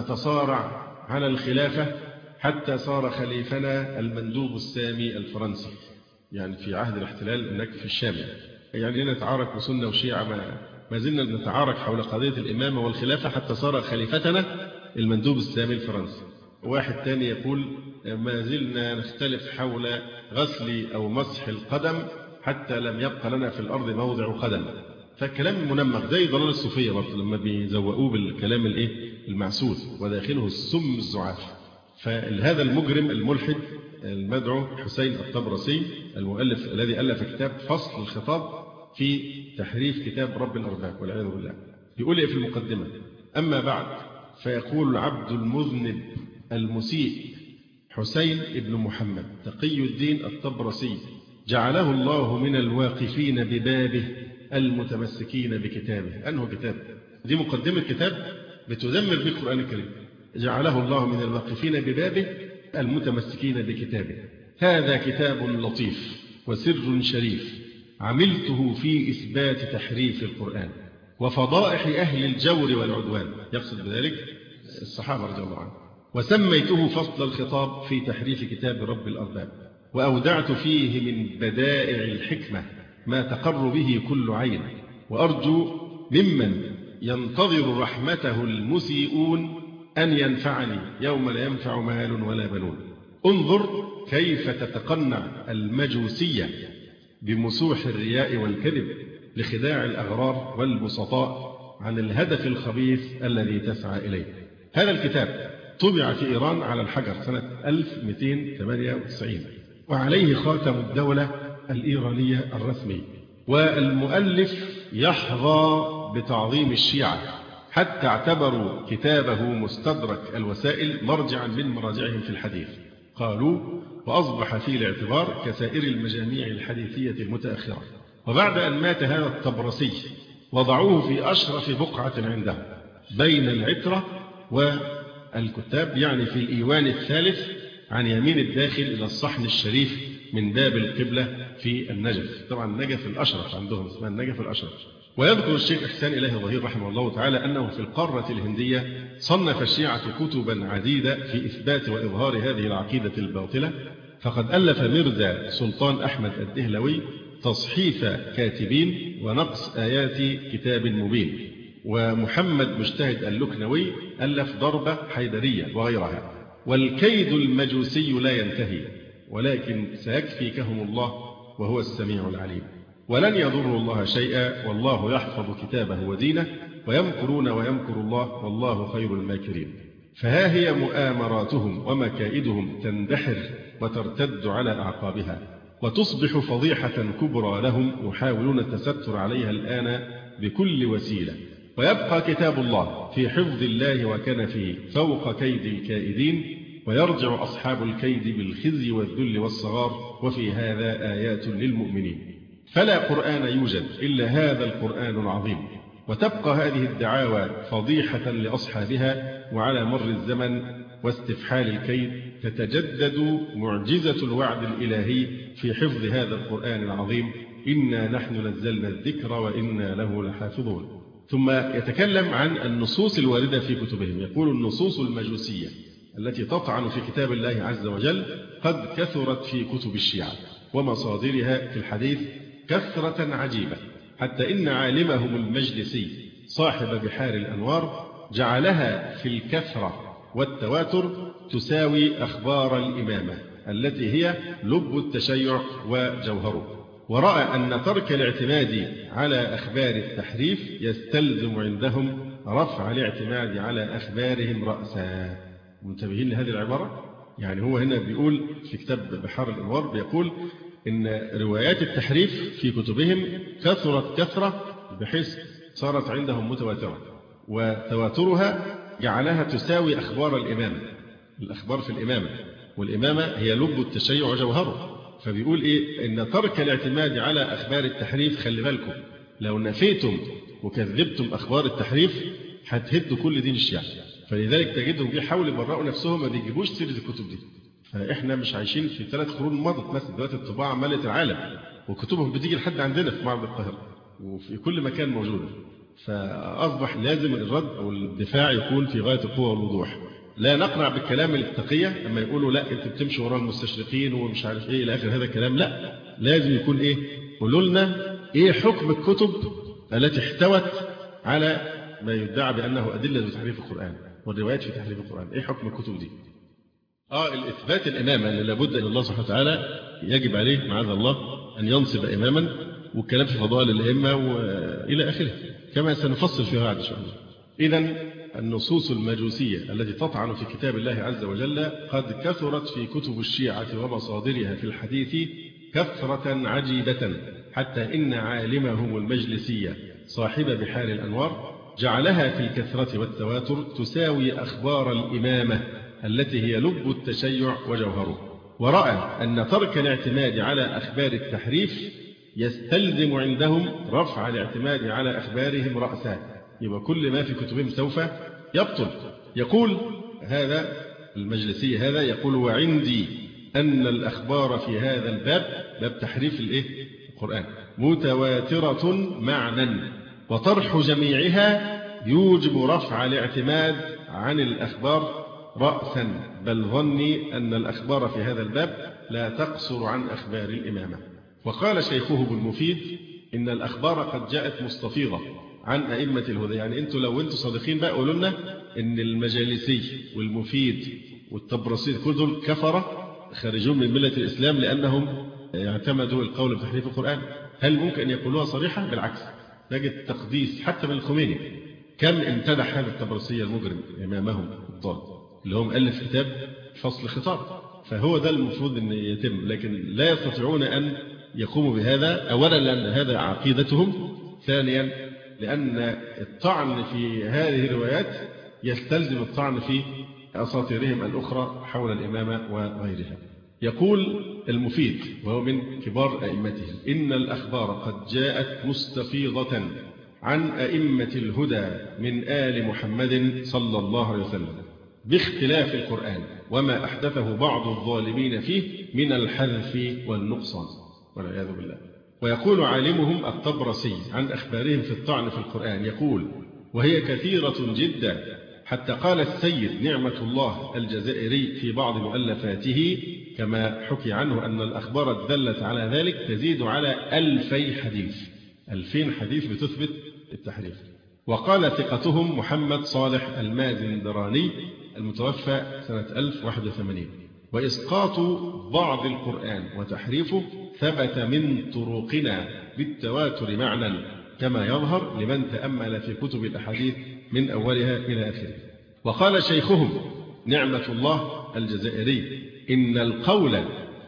نتصارع على الخلافة حتى صار خليفنا المندوب السامي الفرنسي، يعني في عهد الاحتلال هناك في الشام. يعني نتعارك بسنة وشيعة، ما زلنا نتعارك حول قضية الإمامة والخلافة حتى صار خليفتنا المندوب السامي الفرنسي. واحد تاني يقول: ما زلنا نختلف حول غسل أو مسح القدم حتى لم يبقى لنا في الأرض موضع قدم. فالكلام منمق زي ضلال الصوفية برضه لما بيزوقوه بالكلام المعسول وداخله السم الزعاف. فهذا المجرم الملحد المدعو حسين الطبرسي المؤلف الذي ألف كتاب فصل الخطاب في تحريف كتاب رب الأرباب والعياذ بالله، يقول في المقدمة: أما بعد، فيقول العبد المذنب المسيء حسين ابن محمد تقي الدين الطبرسي جعله الله من الواقفين ببابه المتمسكين بكتابه. أنه كتاب؟ دي مقدمة كتاب بتدمر به القرآن الكريم. جعله الله من الواقفين ببابه المتمسكين بكتابه. هذا كتاب لطيف وسر شريف عملته في إثبات تحريف القرآن وفضائح أهل الجور والعدوان، يقصد بذلك الصحابة رضي الله عنهم، وسميته فصل الخطاب في تحريف كتاب رب الأرباب، وأودعت فيه من بدائع الحكمة ما تقر به كل عين، وأرجو ممن ينتظر رحمته المسيئون أن ينفعني يوم لا ينفع مال ولا بنون. انظر كيف تتقنع المجوسية بمسوح الرياء والكذب لخداع الأغرار والبسطاء عن الهدف الخبيث الذي تسعى إليه. هذا الكتاب طبع في إيران على الحجر سنة 1298 وعليه خاتم الدولة الإيرانية الرسمي، والمؤلف يحظى بتعظيم الشيعة حتى اعتبروا كتابه مستدرك الوسائل مرجعا من مراجعهم في الحديث. قالوا: وأصبح فيه الاعتبار كسائر المجاميع الحديثية المتأخرة. وبعد أن مات هذا الطبرسي وضعوه في أشرف بقعة عنده بين العترة والكتاب، يعني في الإيوان الثالث عن يمين الداخل إلى الصحن الشريف من باب القبلة في النجف. طبعا النجف الأشرف عندهم اسمها النجف الأشرف. ويذكر الشيخ إحسان إلهي ظهير رحمه الله تعالى أنه في القارة الهندية صنف الشيعة كتبا عديدة في إثبات وإظهار هذه العقيدة الباطلة. فقد ألف ميرزا سلطان أحمد الدهلوي تصحيف كاتبين ونقص آيات كتاب مبين، ومحمد مجتهد اللكنوي ألف ضربة حيدرية وغيرها. والكيد المجوسي لا ينتهي، ولكن سيكفيكهم الله وهو السميع العليم، ولن يضروا الله شيئا والله يحفظ كتابه ودينه، ويمكرون ويمكر الله والله خير الماكرين. فها هي مؤامراتهم ومكائدهم تندحر وترتد على أعقابها وتصبح فضيحة كبرى لهم يحاولون التستر عليها الآن بكل وسيلة. ويبقى كتاب الله في حفظ الله وكنفه فوق كيد الكائدين، ويرجع أصحاب الكيد بالخزي والذل والصغار، وفي هذا آيات للمؤمنين. فلا قرآن يوجد إلا هذا القرآن العظيم، وتبقى هذه الدعاوى فضيحة لأصحابها، وعلى مر الزمن واستفحال الكيد تتجدد معجزة الوعد الإلهي في حفظ هذا القرآن العظيم: إنا نحن نزلنا الذكر وإنا له لحافظون. ثم يتكلم عن النصوص الواردة في كتبهم. يقول: النصوص المجوسية التي تطعن في كتاب الله عز وجل قد كثرت في كتب الشيعة ومصادرها في الحديث كثرة عجيبة، حتى إن عالمهم المجلسي صاحب بحار الأنوار جعلها في الكثرة والتواتر تساوي أخبار الإمامة التي هي لب التشيع وجوهره، ورأى أن ترك الاعتماد على أخبار التحريف يستلزم عندهم رفع الاعتماد على أخبارهم رأسا. منتبهين لهذه العبارة؟ يعني هو هنا بيقول في كتاب بحار الأنوار، بيقول إن روايات التحريف في كتبهم كثرت كثرة بحيث صارت عندهم متواترة، وتواترها جعلها تساوي أخبار الإمامة. الأخبار في الإمامة، والإمامة هي لب التشيع وجوهره. فبيقول إن ترك الاعتماد على أخبار التحريف، خلي بالكم لو نفيتم وكذبتم أخبار التحريف هتهدوا كل دين الشيعة. فلذلك تجدهم بيحاولوا يبرئوا نفسهم ما بيجيبوش سيرة الكتب دي. فإحنا مش عايشين في 3 قرون مضت مثلا، دلوقتي الطباعة ملت العالم وكتبهم بتيجي لحد عندنا في معرض القاهرة وفي كل مكان موجودة. فأصبح لازم الرد أو الدفاع يكون في غاية القوة والوضوح. لا نقنع بالكلام التقية لما يقولوا لا أنت بتمشي وراء المستشرقين ومش عارف إيه إلى آخر هذا الكلام. لا، لازم يكون إيه، قولوا لنا إيه حكم الكتب التي احتوت على ما يدعى بأنه أدلة بتحريف القرآن والروايات في تحريف القرآن. إيه حكم الكتب دي؟ الإثبات الإمامة اللي لابد أن الله سبحانه وتعالى يجب عليه معاذ الله أن ينصب إماما، والكلام في فضائل الأئمة وإلى آخره كما سنفصل في غد إن شاء الله. إذن النصوص المجوسية التي تطعن في كتاب الله عز وجل قد كثرت في كتب الشيعة ومصادرها في الحديث كثرة عجيبة، حتى إن عالمهم المجلسي صاحب بحار الأنوار جعلها في الكثرة والتواتر تساوي أخبار الإمامة التي هي لب التشيع وجوهره، ورأى أن ترك الاعتماد على أخبار التحريف يستلزم عندهم رفع الاعتماد على أخبارهم رأسا، يبقى كل ما في كتبهم سوف يبطل. يقول هذا المجلسي هذا يقول وعندي أن الأخبار في هذا الباب، باب تحريف القرآن، متواترة معنى، وطرح جميعها يوجب رفع الاعتماد عن الأخبار رأسا، بل ظني أن الأخبار في هذا الباب لا تقصر عن أخبار الإمامة. وقال شيخه ابن المفيد إن الأخبار قد جاءت مستفيضة عن أئمة الهدى. يعني أنتوا لو أنتوا صادقين بقى قولوا لنا إن المجالسي والمفيد والطبرسي كل دول كفرة خارجون من ملة الإسلام لأنهم يعتمدوا القول بتحريف القرآن. هل ممكن أن يقولوها صريحة؟ بالعكس، نجد تقديس حتى من الخميني. كم امتدح هذا الطبرسي المجرم إمامهم الضال اللي هم ألف كتاب فصل خطاب. فهو ده المفروض أن يتم، لكن لا يستطيعون أن يقوموا بهذا. أولا لأن هذا عقيدتهم، ثانيا لأن الطعن في هذه الروايات يستلزم الطعن في أساطيرهم الأخرى حول الإمامة وغيرها. يقول المفيد وهو من كبار أئمتهم إن الأخبار قد جاءت مستفيضة عن أئمة الهدى من آل محمد صلى الله عليه وسلم باختلاف القرآن وما أحدثه بعض الظالمين فيه من الحذف والنقصان والعياذ بالله. ويقول عالمهم الطبرسي عن أخبارهم في الطعن في القرآن يقول وهي كثيرة جدا، حتى قال السيد نعمة الله الجزائري في بعض مؤلفاته كما حكي عنه أن الأخبار الدالة على ذلك تزيد على 2000 حديث، 2000 حديث بتثبت التحريف. وقال ثقتهم محمد صالح المازندراني المتوفى سنة 1081 وإسقاط بعض القرآن وتحريفه ثبت من طرقنا بالتواتر معنى كما يظهر لمن تأمل في كتب الأحاديث من أولها إلى آخره. وقال شيخهم نعمة الله الجزائري إن القول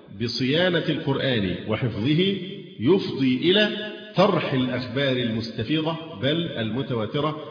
بصيانة القرآن وحفظه يفضي إلى طرح الأخبار المستفيضة بل المتواترة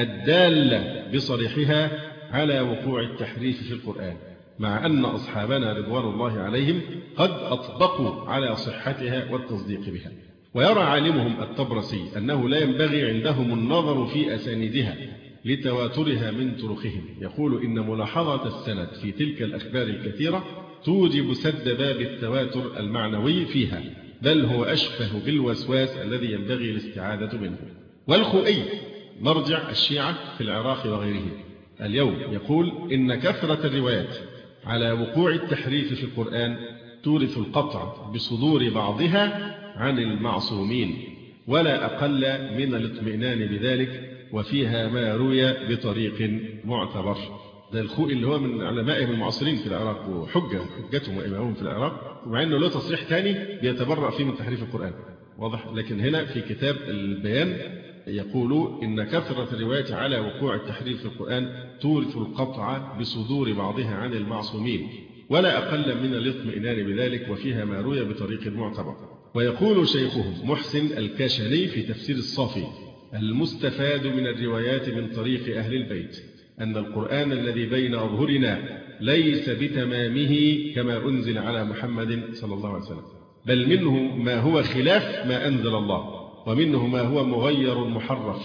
الدالة بصريحها على وقوع التحريف في القرآن، مع أن أصحابنا رضوان الله عليهم قد أطبقوا على صحتها والتصديق بها. ويرى عالمهم الطبرسي أنه لا ينبغي عندهم النظر في أسانيدها لتواترها من طرقهم. يقول إن ملاحظة السند في تلك الأخبار الكثيرة توجب سد باب التواتر المعنوي فيها، بل هو أشبه بالوسواس الذي ينبغي الاستعاذة منه. والخوئي مرجع الشيعة في العراق وغيره اليوم يقول إن كثرة الروايات على وقوع التحريف في القرآن تورث القطع بصدور بعضها عن المعصومين ولا أقل من الاطمئنان بذلك، وفيها ما روي بطريق معتبر. ده الخوئي اللي هو من علمائهم المعاصرين في العراق وحجتهم وإمامهم في العراق، ومع أنه له تصريح ثاني بيتبرأ فيه من تحريف القرآن واضح. لكن هنا في كتاب البيان يقول إن كثرة الروايات على وقوع التحريف في القرآن تورث القطع بصدور بعضها عن المعصومين ولا أقل من الاطمئنان بذلك، وفيها ما روي بطريق معتبر. ويقول شيخهم محسن الكاشاني في تفسير الصافي المستفاد من الروايات من طريق أهل البيت أن القرآن الذي بين أظهرنا ليس بتمامه كما أنزل على محمد صلى الله عليه وسلم، بل منه ما هو خلاف ما أنزل الله، ومنه ما هو مغير محرف،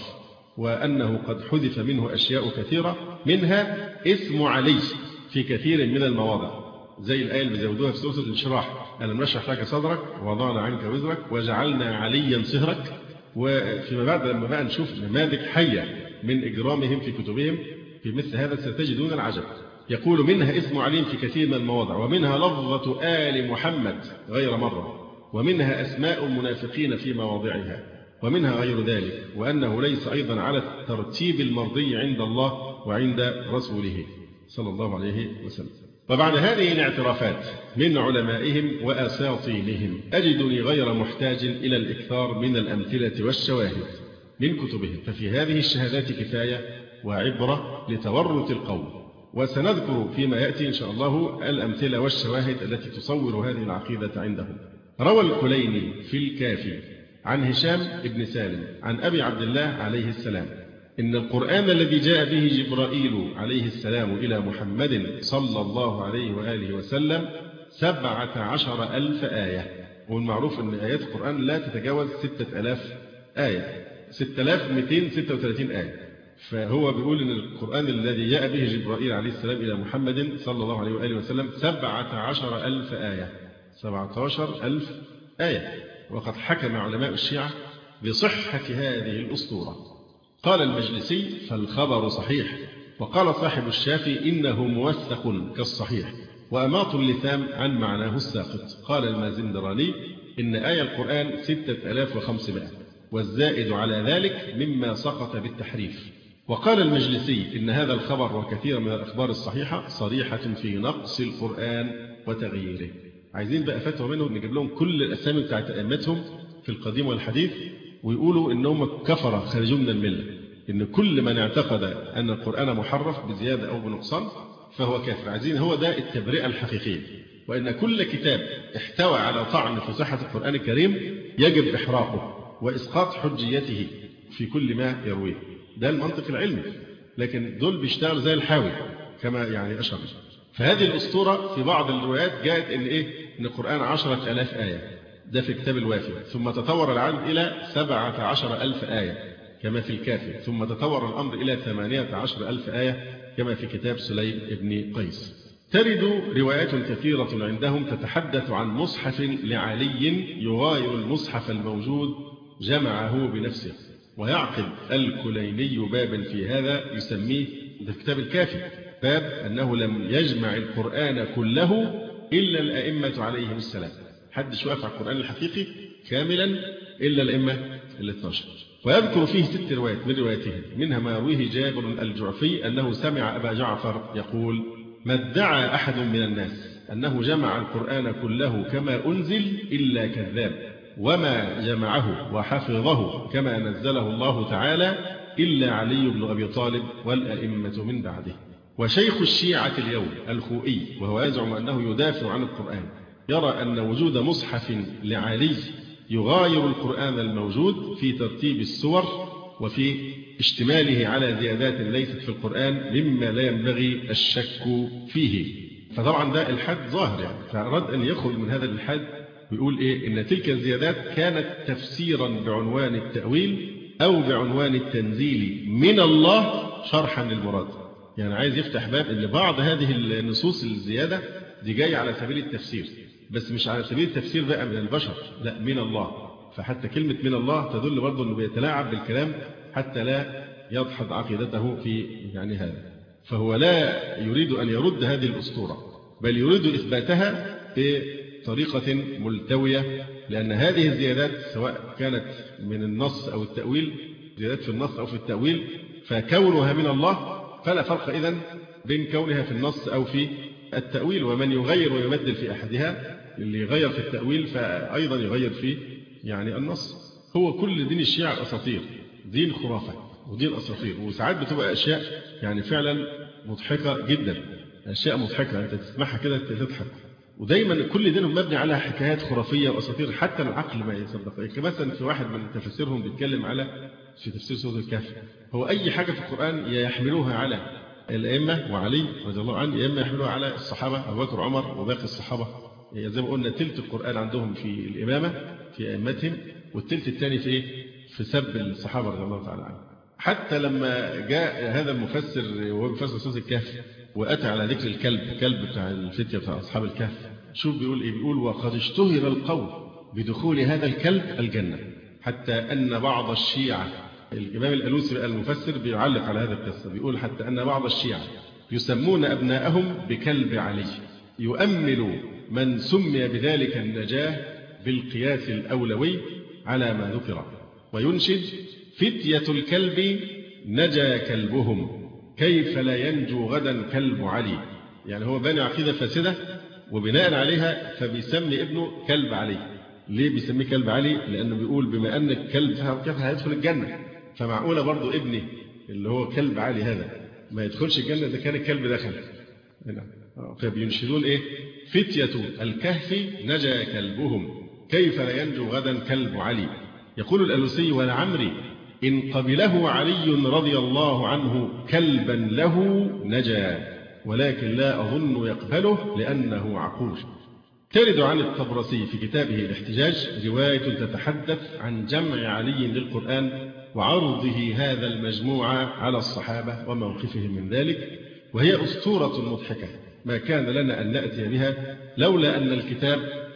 وأنه قد حذف منه أشياء كثيرة، منها اسم علي في كثير من المواضع، زي الآية اللي بيزودوها في سورة الانشراح: ألم نشرح لك صدرك ووضعنا عنك وزرك وجعلنا عليا صهرك. وفيما بعد لما بقى نشوف نماذج حية من إجرامهم في كتبهم في مثل هذا ستجدون العجب. يقول: منها اسم علي في كثير من المواضع، ومنها لفظة آل محمد غير مرة، ومنها أسماء المنافقين في مواضعها، ومنها غير ذلك، وأنه ليس أيضا على الترتيب المرضي عند الله وعند رسوله صلى الله عليه وسلم. وبعد هذه الاعترافات من علمائهم وأساطينهم أجدني غير محتاج إلى الإكثار من الأمثلة والشواهد من كتبهم، ففي هذه الشهادات كفاية وعبرة لتورط القوم. وسنذكر فيما يأتي إن شاء الله الأمثلة والشواهد التي تصور هذه العقيدة عندهم. روى الكليني في الكافي عن هشام بن سالم عن أبي عبد الله عليه السلام إن القرآن الذي جاء به جبرائيل عليه السلام إلى محمد صلى الله عليه وآله وسلم 17,000 آية. والمعروف أن آيات القرآن لا تتجاوز 6,000 آية، 6,236 آية. فهو بيقول أن القرآن الذي جاء به جبرائيل عليه السلام إلى محمد صلى الله عليه وآله وسلم 17,000 آية، 17,000 آية. وقد حكم علماء الشيعة بصحة هذه الأسطورة. قال المجلسي: فالخبر صحيح. وقال صاحب الشافي: إنه موثق كالصحيح، وأماط اللثام عن معناه الساقط. قال المازندراني: إن آية القرآن 6,500، والزائد على ذلك مما سقط بالتحريف. وقال المجلسي: إن هذا الخبر وكثير من الأخبار الصحيحة صريحة في نقص القرآن وتغييره. عايزين بقى فتوى منه نجيب لهم كل الأسامي بتاعت أئمتهم في القديم والحديث، ويقولوا إنهم كفرة خارجون من الملة، إن كل من اعتقد أن القرآن محرف بزيادة أو بنقصان فهو كافر. عايزين هو ده التبرئة الحقيقية، وإن كل كتاب احتوى على طعن في صحة القرآن الكريم يجب إحراقه وإسقاط حجيته في كل ما يرويه. ده المنطق العلمي، لكن دول بيشتغلوا زي الحاوي كما يعني أشار. فهذه الأسطورة في بعض الروايات جاءت إن القرآن 10,000 آية، ده في كتاب الوافي، ثم تطور العدد إلى 17,000 آية كما في الكافي، ثم تطور الأمر إلى 18,000 آية كما في كتاب سليم بن قيس. ترد روايات كثيرة عندهم تتحدث عن مصحف لعلي يغاير المصحف الموجود جمعه بنفسه. ويعقد الكليني بابا في هذا يسميه في كتاب الكافي باب أنه لم يجمع القرآن كله إلا الأئمة عليهم السلام. حدش واقف على القرآن الحقيقي كاملا إلا الأئمة 12. ويذكر فيه 6 روايات من روايتهم، منها ما يرويه جابر الجعفي أنه سمع أبا جعفر يقول: ما ادعى أحد من الناس أنه جمع القرآن كله كما أنزل إلا كذاب، وما جمعه وحفظه كما نزله الله تعالى إلا علي بن أبي طالب والأئمة من بعده. وشيخ الشيعة اليوم الخوئي، وهو يزعم أنه يدافع عن القرآن، يرى أن وجود مصحف لعلي يغاير القرآن الموجود في ترتيب السور وفي اشتماله على زيادات ليست في القرآن مما لا ينبغي الشك فيه. فطبعا ده الحد ظاهر يعني، فأراد أن يخرج من هذا الحد ويقول إن تلك الزيادات كانت تفسيرا بعنوان التأويل أو بعنوان التنزيل من الله شرحا للمراد. يعني عايز يفتح باب إن بعض هذه النصوص الزيادة دي جاية على سبيل التفسير، بس مش على سبيل التفسير بقى من البشر، لا من الله. فحتى كلمة من الله تدل برضه أنه بيتلاعب بالكلام حتى لا يدحض عقيدته في يعني هذا. فهو لا يريد أن يرد هذه الأسطورة، بل يريد إثباتها بطريقة ملتوية، لأن هذه الزيادات سواء كانت من النص أو التأويل، زيادات في النص أو في التأويل، فكونها من الله فلا فرق إذن بين كونها في النص أو في التأويل. ومن يغير ويمدل في أحدها، اللي يغير في التأويل فأيضا يغير في يعني النص. هو كل دين الشيعة الأساطير، دين خرافة ودين أساطير، وساعات بتبقى أشياء يعني فعلا مضحكة جدا، أشياء مضحكة أنت تسمعها كده تضحك. ودايما كل دينهم مبني على حكايات خرافية وأساطير حتى العقل ما يصدقها. مثلا في واحد من تفسيرهم بيتكلم على في تفسير سورة الكهف، هو أي حاجة في القرآن يحملوها على الأئمة وعلي رضي الله عنه، يا إما يحملوها على الصحابة أبو بكر وعمر وباقي الصحابة. زي ما قلنا تلت القرآن عندهم في الإمامة في أئمتهم، والتلت الثاني في سب الصحابة رضي الله تعالى عنهم. حتى لما جاء هذا المفسر وهو بيفسر سورة الكهف وأتى على ذكر الكلب بتاع الفتية بتاع أصحاب الكهف، شوف بيقول إيه؟ بيقول وقد اشتهر القول بدخول هذا الكلب الجنة، حتى أن بعض الشيعة، الإمام الألوسي بقى المفسر بيعلق على هذا القصة، بيقول حتى أن بعض الشيعة يسمون أبناءهم بكلب علي، يؤمل من سمي بذلك النجاة بالقياس الأولوي على ما ذكر، وينشد فتية الكلب نجا كلبهم كيف لا ينجو غدا كلب علي. يعني هو بني عقيدة فاسدة وبناء عليها فبيسمي ابنه كلب علي. ليه بيسميه كلب علي؟ لأنه بيقول بما أن الكلب كيف هيدخل الجنة، فمعقولة برضو ابني اللي هو كلب علي هذا ما يدخلش الجنة إذا كان الكلب دخل. فبينشدون إيه؟ فتية الكهف نجا كلبهم كيف لا ينجو غدا كلب علي. يقول الألوسي ولعمري إن قبله علي رضي الله عنه كلبا له نجا، ولكن لا أظن يقبله لأنه عقول. ترد عن الطبرسي في كتابه الاحتجاج رواية تتحدث عن جمع علي للقرآن وعرضه هذا المجموعة على الصحابة وموقفهم من ذلك، وهي أسطورة مضحكة ما كان لنا أن نأتي بها لولا أن الكتاب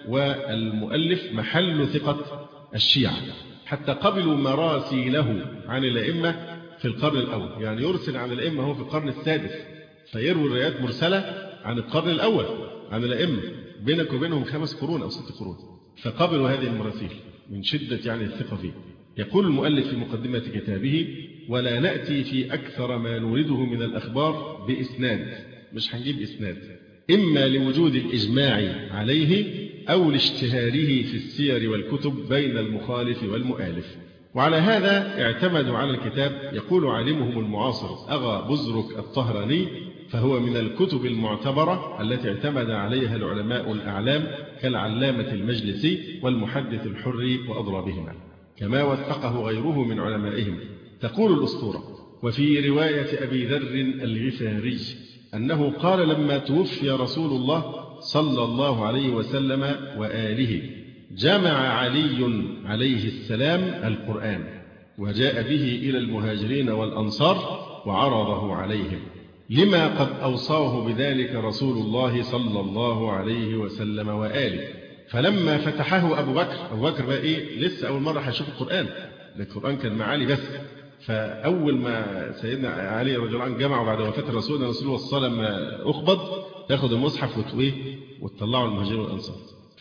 والمؤلف محل ثقة الشيعة، حتى قبلوا مراسيله عن الأئمة في القرن الأول. يعني يرسل عن الأئمة هو في القرن السادس، فيروي الروايات مرسلة عن القرن الأول عن الأئمة، بينك وبينهم 5 قرون أو 6 قرون، فقبلوا هذه المراسيل من شدة يعني الثقة فيه. يقول المؤلف في مقدمة كتابه ولا نأتي في أكثر ما نورده من الأخبار بإسناد، مش هنجيب إسناد، إما لوجود الإجماع عليه أو لاشتهاره في السير والكتب بين المخالف والمؤالف. وعلى هذا اعتمدوا على الكتاب. يقول عالمهم المعاصر أغا بزرك الطهراني فهو من الكتب المعتبرة التي اعتمد عليها العلماء الأعلام كالعلامة المجلسي والمحدث الحري وأضرابهما، كما وثقه غيره من علمائهم. تقول الأسطورة وفي رواية أبي ذر الغفاري أنه قال لما توفي رسول الله صلى الله عليه وسلم وآله جمع علي عليه السلام القرآن وجاء به إلى المهاجرين والأنصار وعرضه عليهم لما قد أوصاه بذلك رسول الله صلى الله عليه وسلم وآله. فلما فتحه أبو بكر بقى إيه لسه أول مرة هيشوف القرآن، القرآن كان مع علي بس. فأول ما سيدنا علي رضي الله عنه جمعه بعد وفاة الرسول صلى الله عليه وسلم لما أخبض تاخد المصحف وتطلعه المهاجرين والأنصار.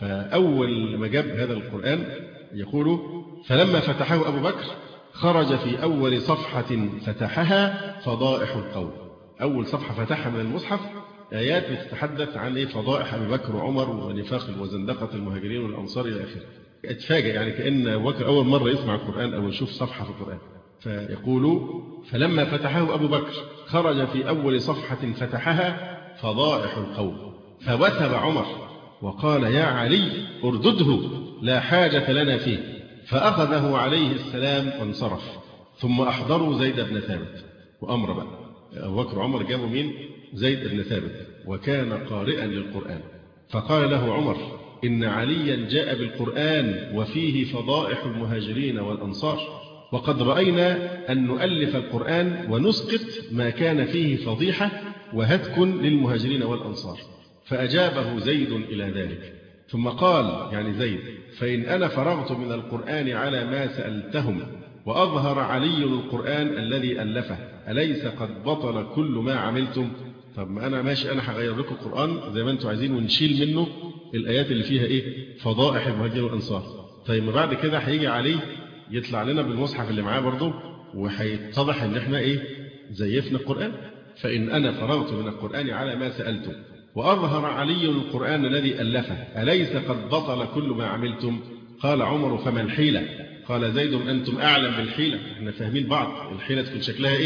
فأول ما جاب هذا القرآن يقول فلما فتحه أبو بكر خرج في أول صفحة فتحها فضائح القوم. أول صفحة فتحها من المصحف آيات بتتحدث عن فضائح أبي بكر وعمر ونفاق وزندقة المهاجرين والأنصار إلى آخره. اتفاجئ يعني كأن أبو بكر أول مرة يسمع القرآن أو يشوف صفحة في القرآن. فيقول فلما فتحه أبو بكر خرج في أول صفحة فتحها فضائح القوم فوثب عمر وقال يا علي اردده لا حاجة لنا فيه، فأخذه عليه السلام وانصرف. ثم أحضروا زيد بن ثابت وأمر بقى أبو بكر وعمر جابوا مين؟ زيد بن ثابت وكان قارئا للقرآن. فقال له عمر إن عليا جاء بالقرآن وفيه فضائح المهاجرين والأنصار، وقد رأينا أن نؤلف القرآن ونسقط ما كان فيه فضيحة وهتك للمهاجرين والأنصار. فأجابه زيد إلى ذلك ثم قال يعني زيد فإن أنا فرغت من القرآن على ما سألتهم وأظهر علي القرآن الذي ألفه أليس قد بطل كل ما عملتم؟ طب ما أنا ماشي أنا هغير لكم القرآن زي ما أنتم عايزين ونشيل منه الآيات اللي فيها فضائح المهاجرين والأنصار. طيب ما بعد كده هيجي علي يطلع لنا بالمصحف اللي معاه برضه وهيتضح ان احنا زيفنا القرآن. فإن أنا فرغت من القرآن على ما سألتم وأظهر علي القرآن الذي ألفه أليس قد بطل كل ما عملتم؟ قال عمر فما الحيلة؟ قال زيد أنتم أعلم بالحيلة، احنا فاهمين بعض الحيلة تكون شكلها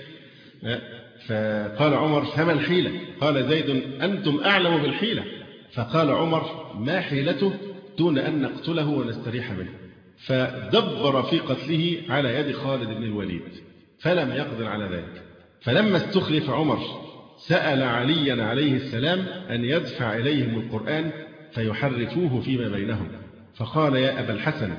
فقال عمر فما الحيلة؟ قال زيد أنتم أعلم بالحيلة. فقال عمر ما حيلته دون أن نقتله ونستريح منه. فدبر في قتله على يد خالد بن الوليد فلم يقدر على ذلك. فلما استخلف عمر سأل عليا عليه السلام أن يدفع إليهم القرآن فيحرفوه فيما بينهم. فقال يا أبا الحسن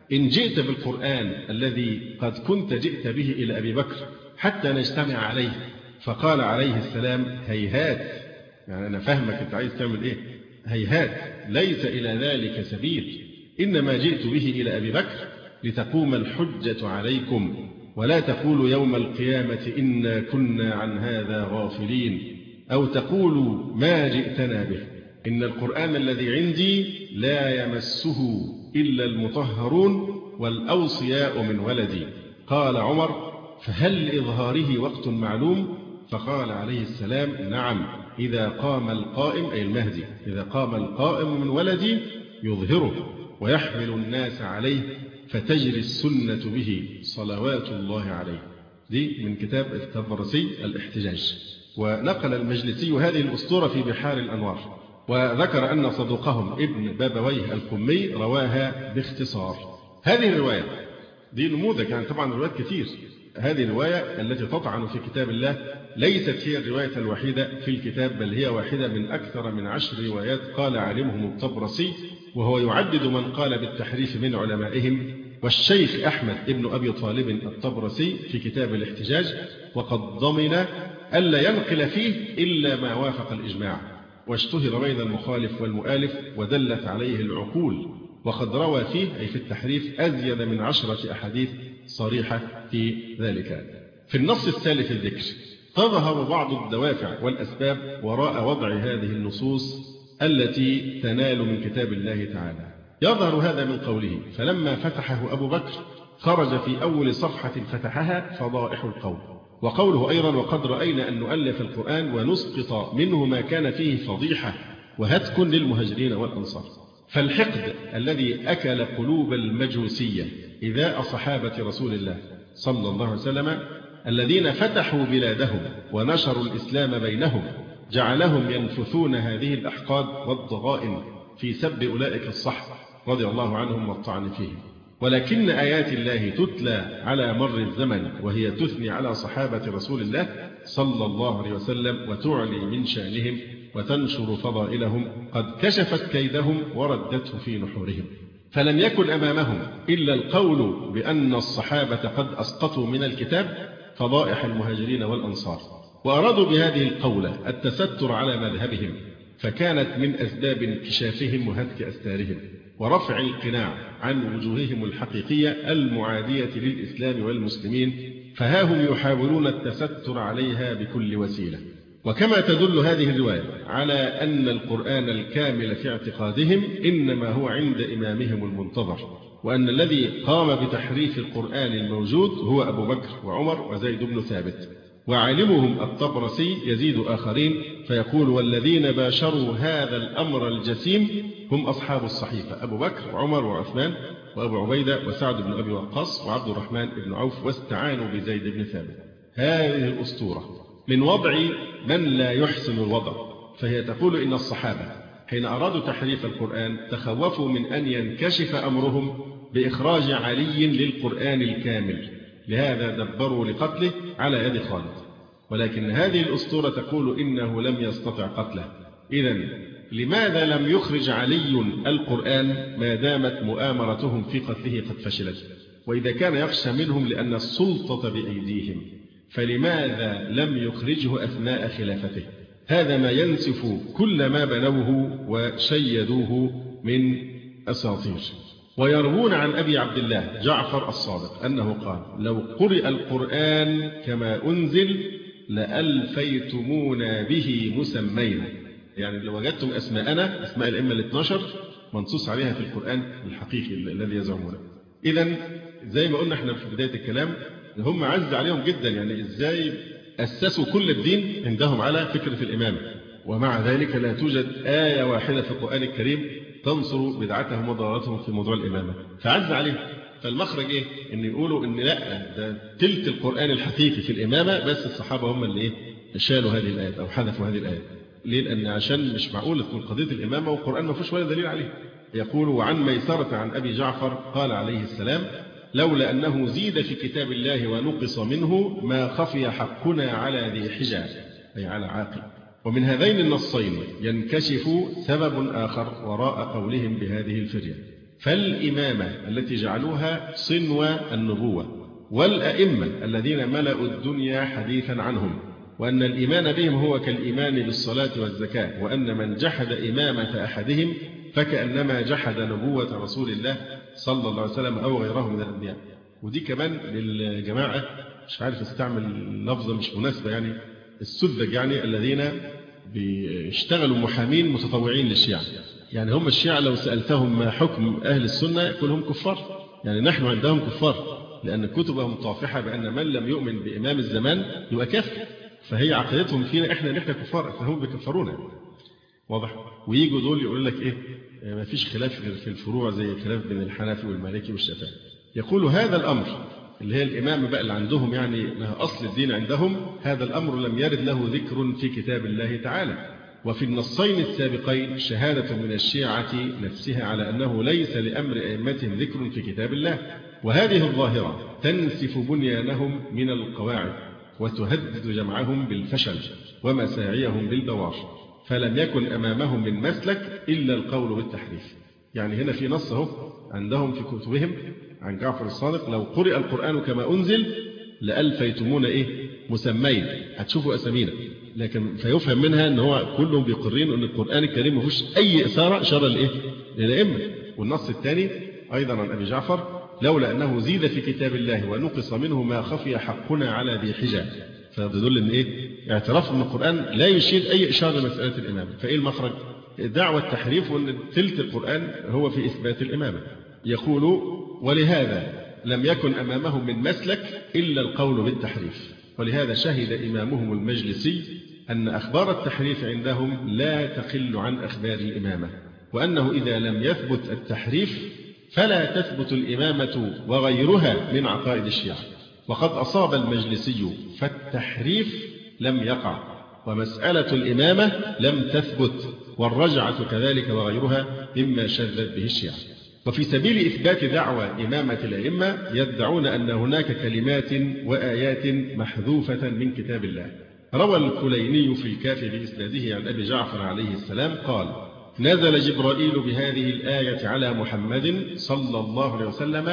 إن جئت بالقرآن الذي قد كنت جئت به إلى أبي بكر حتى نجتمع عليه. فقال عليه السلام: هيهات، يعني أنا فاهمك أنت عايز تعمل إيه، هيهات، ليس إلى ذلك سبيل، إنما جئت به إلى أبي بكر لتقوم الحجة عليكم ولا تقولوا يوم القيامة إنا كنا عن هذا غافلين، أو تقولوا ما جئتنا به، إن القرآن الذي عندي لا يمسه إلا المطهرون والأوصياء من ولدي. قال عمر: فهل لإظهاره وقت معلوم؟ فقال عليه السلام: نعم، إذا قام القائم، أي المهدي، إذا قام القائم من ولدي يظهره ويحمل الناس عليه فتجري السنة به صلوات الله عليه. دي من كتاب الطبرسي الاحتجاج. ونقل المجلسي هذه الأسطورة في بحار الأنوار، وذكر أن صدوقهم ابن بابويه القمي رواها باختصار. هذه الرواية دي نموذج، يعني طبعا روايات كثير. هذه الرواية التي تطعن في كتاب الله ليست هي الرواية الوحيدة في الكتاب، بل هي واحدة من أكثر من 10 روايات قال عالمهم الطبرسي، وهو يعدد من قال بالتحريف من علمائهم، والشيخ أحمد ابن أبي طالب الطبرسي في كتاب الاحتجاج، وقد ضمن ألا ينقل فيه إلا ما وافق الإجماع، واشتهر بين المخالف والمؤالف ودلت عليه العقول، وقد روى فيه أي في التحريف أزيد من 10 أحاديث صريحة في ذلك. في النص الثالث الذكر تظهر بعض الدوافع والأسباب وراء وضع هذه النصوص التي تنال من كتاب الله تعالى. يظهر هذا من قوله: فلما فتحه أبو بكر خرج في أول صفحة فتحها فضائح القوم. وقوله أيضا: وقد رأينا أن نؤلف القرآن ونسقط منه ما كان فيه فضيحة وهتك للمهاجرين والأنصار. فالحقد الذي أكل قلوب المجوسية إذاء صحابة رسول الله صلى الله عليه وسلم الذين فتحوا بلادهم ونشروا الإسلام بينهم جعلهم ينفثون هذه الأحقاد والضغائن في سب أولئك الصحابة رضي الله عنهم والطعن فيهم. ولكن آيات الله تتلى على مر الزمن وهي تثني على صحابة رسول الله صلى الله عليه وسلم وتعلي من شأنهم وتنشر فضائلهم قد كشفت كيدهم وردته في نحورهم. فلم يكن أمامهم إلا القول بأن الصحابة قد أسقطوا من الكتاب فضائح المهاجرين والأنصار، وأرادوا بهذه القولة التستر على مذهبهم، فكانت من أسباب انكشافهم وهتك أستارهم ورفع القناع عن وجوههم الحقيقية المعادية للإسلام والمسلمين، فها هم يحاولون التستر عليها بكل وسيلة. وكما تدل هذه الرواية على أن القرآن الكامل في اعتقادهم إنما هو عند إمامهم المنتظر، وأن الذي قام بتحريف القرآن الموجود هو أبو بكر وعمر وزيد بن ثابت. وعالمهم الطبرسي يزيد آخرين فيقول: والذين باشروا هذا الأمر الجسيم هم أصحاب الصحيفة أبو بكر وعمر وعثمان وأبو عبيدة وسعد بن أبي وقاص وعبد الرحمن بن عوف، واستعانوا بزيد بن ثابت. هذه الأسطورة من وضع من لا يحسن الوضع، فهي تقول إن الصحابة حين أرادوا تحريف القرآن تخوفوا من أن ينكشف أمرهم بإخراج علي للقرآن الكامل، لهذا دبروا لقتله على يد خالد. ولكن هذه الأسطورة تقول إنه لم يستطع قتله. إذن لماذا لم يخرج علي القرآن ما دامت مؤامرتهم في قتله قد فشلت؟ وإذا كان يخشى منهم لأن السلطة بأيديهم، فلماذا لم يخرجه أثناء خلافته؟ هذا ما ينسف كل ما بنوه وشيدوه من أساطير. ويروون عن أبي عبد الله جعفر الصادق أنه قال: لو قرئ القرآن كما أنزل لألفيتمونا به مسمين. يعني لو وجدتم أسماءنا، أسماء الأئمة 12 منصوص عليها في القرآن الحقيقي الذي يزعمونه. إذن زي ما قلنا احنا في بداية الكلام، هم عز عليهم جدا، يعني إزاي أسسوا كل الدين عندهم على فكرة الإمامة، ومع ذلك لا توجد آية واحدة في القرآن الكريم تنصر بدعتهم وضلالتهم في موضوع الإمامة، فعز عليهم. فالمخرج إيه؟ إن يقولوا إن لا، ده تلت القرآن الحقيقي في الإمامة، بس الصحابة هم اللي شالوا هذه الآيات أو حذفوا هذه الآيات. ليه؟ لأن عشان مش معقول تكون قضية الإمامة والقرآن ما فيش ولا دليل عليه. يقول: وعن ميسرة عن أبي جعفر قال عليه السلام: لولا أنه زيد في كتاب الله ونقص منه ما خفي حقنا على ذي حجة، أي على عاقل. ومن هذين النصين ينكشف سبب آخر وراء قولهم بهذه الفرية، فالإمامة التي جعلوها صنو النبوة، والأئمة الذين ملأوا الدنيا حديثا عنهم، وأن الإيمان بهم هو كالإيمان بالصلاة والزكاة، وأن من جحد إمامة أحدهم فكأنما جحد نبوة رسول الله صلى الله عليه وسلم أو غيره من الأنبياء. ودي كمان للجماعة، مش عارف استعمل لفظة مش مناسبة يعني، السذج يعني الذين بيشتغلوا محامين متطوعين للشيعة. يعني هم الشيعة لو سألتهم ما حكم أهل السنة يقول هم كفار، يعني نحن عندهم كفار، لأن كتبهم طافحة بأن من لم يؤمن بإمام الزمان يبقى كافر، فهي عقيدتهم فينا إحنا نحن كفار، فهم بيكفرونا. واضح؟ ويجوا دول يقول لك إيه، ما فيش خلاف غير في الفروع زي الخلاف بين الحنفي والمالكي والشافعي. يقول هذا الأمر اللي هي الإمامة بقى اللي عندهم يعني لها أصل الدين عندهم، هذا الأمر لم يرد له ذكر في كتاب الله تعالى. وفي النصين السابقين شهادة من الشيعة نفسها على أنه ليس لأمر أئمتهم ذكر في كتاب الله، وهذه الظاهرة تنسف بنيانهم من القواعد وتهدد جمعهم بالفشل ومساعيهم بالبوار، فلم يكن أمامهم من مسلك إلا القول بالتحريف. يعني هنا في نص اهو عندهم في كتبهم عن جعفر الصادق: لو قرئ القرآن كما أنزل لألفيتمون مسمين، هتشوفوا أسامينا، لكن فيفهم منها أن هو كلهم بيقرين أن القرآن الكريم ما فيهوش أي إشارة للأئمة. والنص الثاني أيضا عن أبي جعفر: لولا أنه زيد في كتاب الله ونقص منه ما خفي حقنا على ذي حجة. فيدل أن اعتراف أن القرآن لا يشير أي إشارة لمسألة الإمامة. فإيه المخرج؟ دعوة التحريف، وأن ثلث القرآن هو في إثبات الإمامة. يقول: ولهذا لم يكن أمامهم من مسلك إلا القول بالتحريف، ولهذا شهد إمامهم المجلسي أن أخبار التحريف عندهم لا تقل عن أخبار الإمامة، وأنه إذا لم يثبت التحريف فلا تثبت الإمامة وغيرها من عقائد الشيعة. وقد أصاب المجلسي، فالتحريف لم يقع، ومسألة الإمامة لم تثبت، والرجعة كذلك وغيرها مما شذت به الشيعة. وفي سبيل إثبات دعوى إمامة الأئمة يدعون أن هناك كلمات وآيات محذوفة من كتاب الله. روى الكليني في الكافي بإسناده عن أبي جعفر عليه السلام قال: نزل جبرائيل بهذه الآية على محمد صلى الله عليه وسلم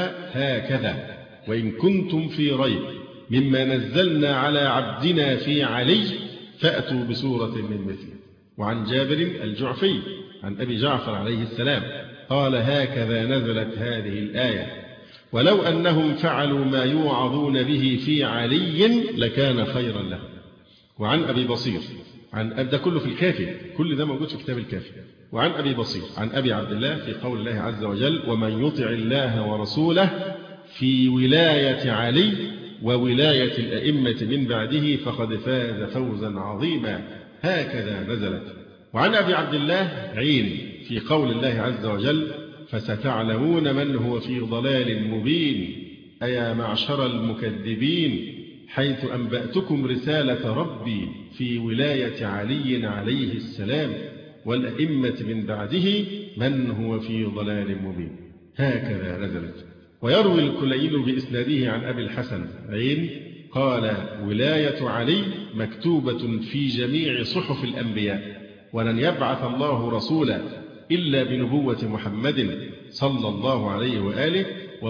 هكذا: وإن كنتم في ريب مما نزلنا على عبدنا في علي فأتوا بسورة من مثله. وعن جابر الجعفي عن أبي جعفر عليه السلام قال: هكذا نزلت هذه الآية: ولو أنهم فعلوا ما يوعظون به في علي لكان خيرا لهم. وعن أبي بصير ده كله في الكافي، كل ده موجود في كتاب الكافي. وعن أبي بصير عن أبي عبد الله في قول الله عز وجل: ومن يطع الله ورسوله في ولاية علي وولاية الأئمة من بعده فقد فاز فوزا عظيما، هكذا نزلت. وعن أبي عبد الله عين في قول الله عز وجل: فستعلمون من هو في ضلال مبين أيا معشر المكذبين حيث أنبأتكم رسالة ربي في ولاية علي عليه السلام والأئمة من بعده من هو في ضلال مبين، هكذا نزلت. ويروي الكليل بإسناده عن أبي الحسن عين قال: ولاية علي مكتوبة في جميع صحف الأنبياء، ولن يبعث الله رسولا إلا بنبوة محمد صلى الله عليه وآله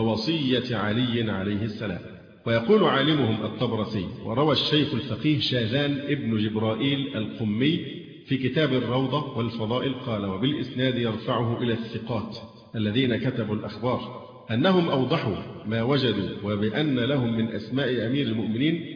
ووصية علي عليه السلام. ويقول عالمهم الطبرسي: وروى الشيخ الفقيه شاذان ابن جبرائيل القمي في كتاب الروضة والفضائل قال: وبالإسناد يرفعه إلى الثقات الذين كتبوا الأخبار أنهم أوضحوا ما وجدوا، وبأن لهم من أسماء أمير المؤمنين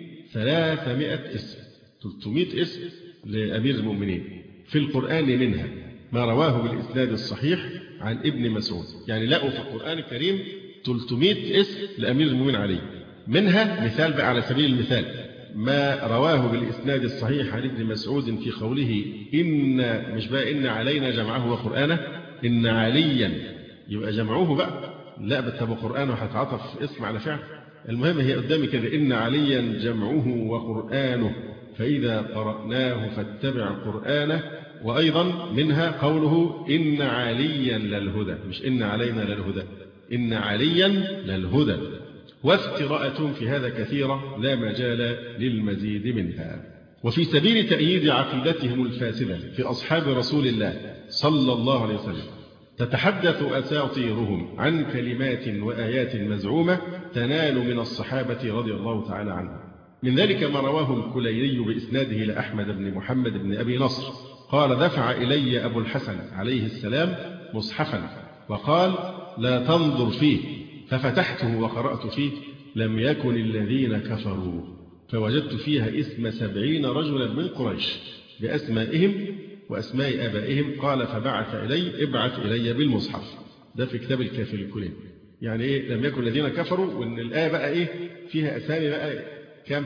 300 اسم، 300 اسم لأمير المؤمنين في القرآن، منها ما رواه بالإسناد الصحيح عن ابن مسعود. يعني لقوا في القرآن الكريم 300 اسم لأمير المؤمنين علي، منها مثال بقى على سبيل المثال ما رواه بالإسناد الصحيح عن ابن مسعود في قوله: إن مش بقى إن علينا جمعه وقرآنه، إن عليا يبقى جمعوه بقى، لا بتبقى قرآنه هتعطف اسم على فعل. المهم هي قدامي كده: إن عليا جمعه وقرآنه فإذا قرأناه فاتبع قرآنه. وأيضا منها قوله: إن عليا للهدى، مش إن علينا للهدى، إن عليا للهدى. وافتراءة في هذا كثيرة لا مجال للمزيد منها. وفي سبيل تأييد عقيدتهم الفاسدة في أصحاب رسول الله صلى الله عليه وسلم تتحدث أساطيرهم عن كلمات وآيات مزعومة تنال من الصحابة رضي الله تعالى عنهم. من ذلك ما رواه الكليني بإسناده لأحمد بن محمد بن أبي نصر قال: دفع إلي أبو الحسن عليه السلام مصحفا وقال: لا تنظر فيه، ففتحته وقرأت فيه: لم يكن الذين كفروا، فوجدت فيها اسم 70 رجلا من قريش بأسمائهم وأسماء آبائهم. قال: فبعث إلي: ابعث إلي بالمصحف. ده في كتاب الكافي الكليني. يعني إيه لم يكن الذين كفروا؟ وإن الآية بقى إيه فيها أسامي بقى كم؟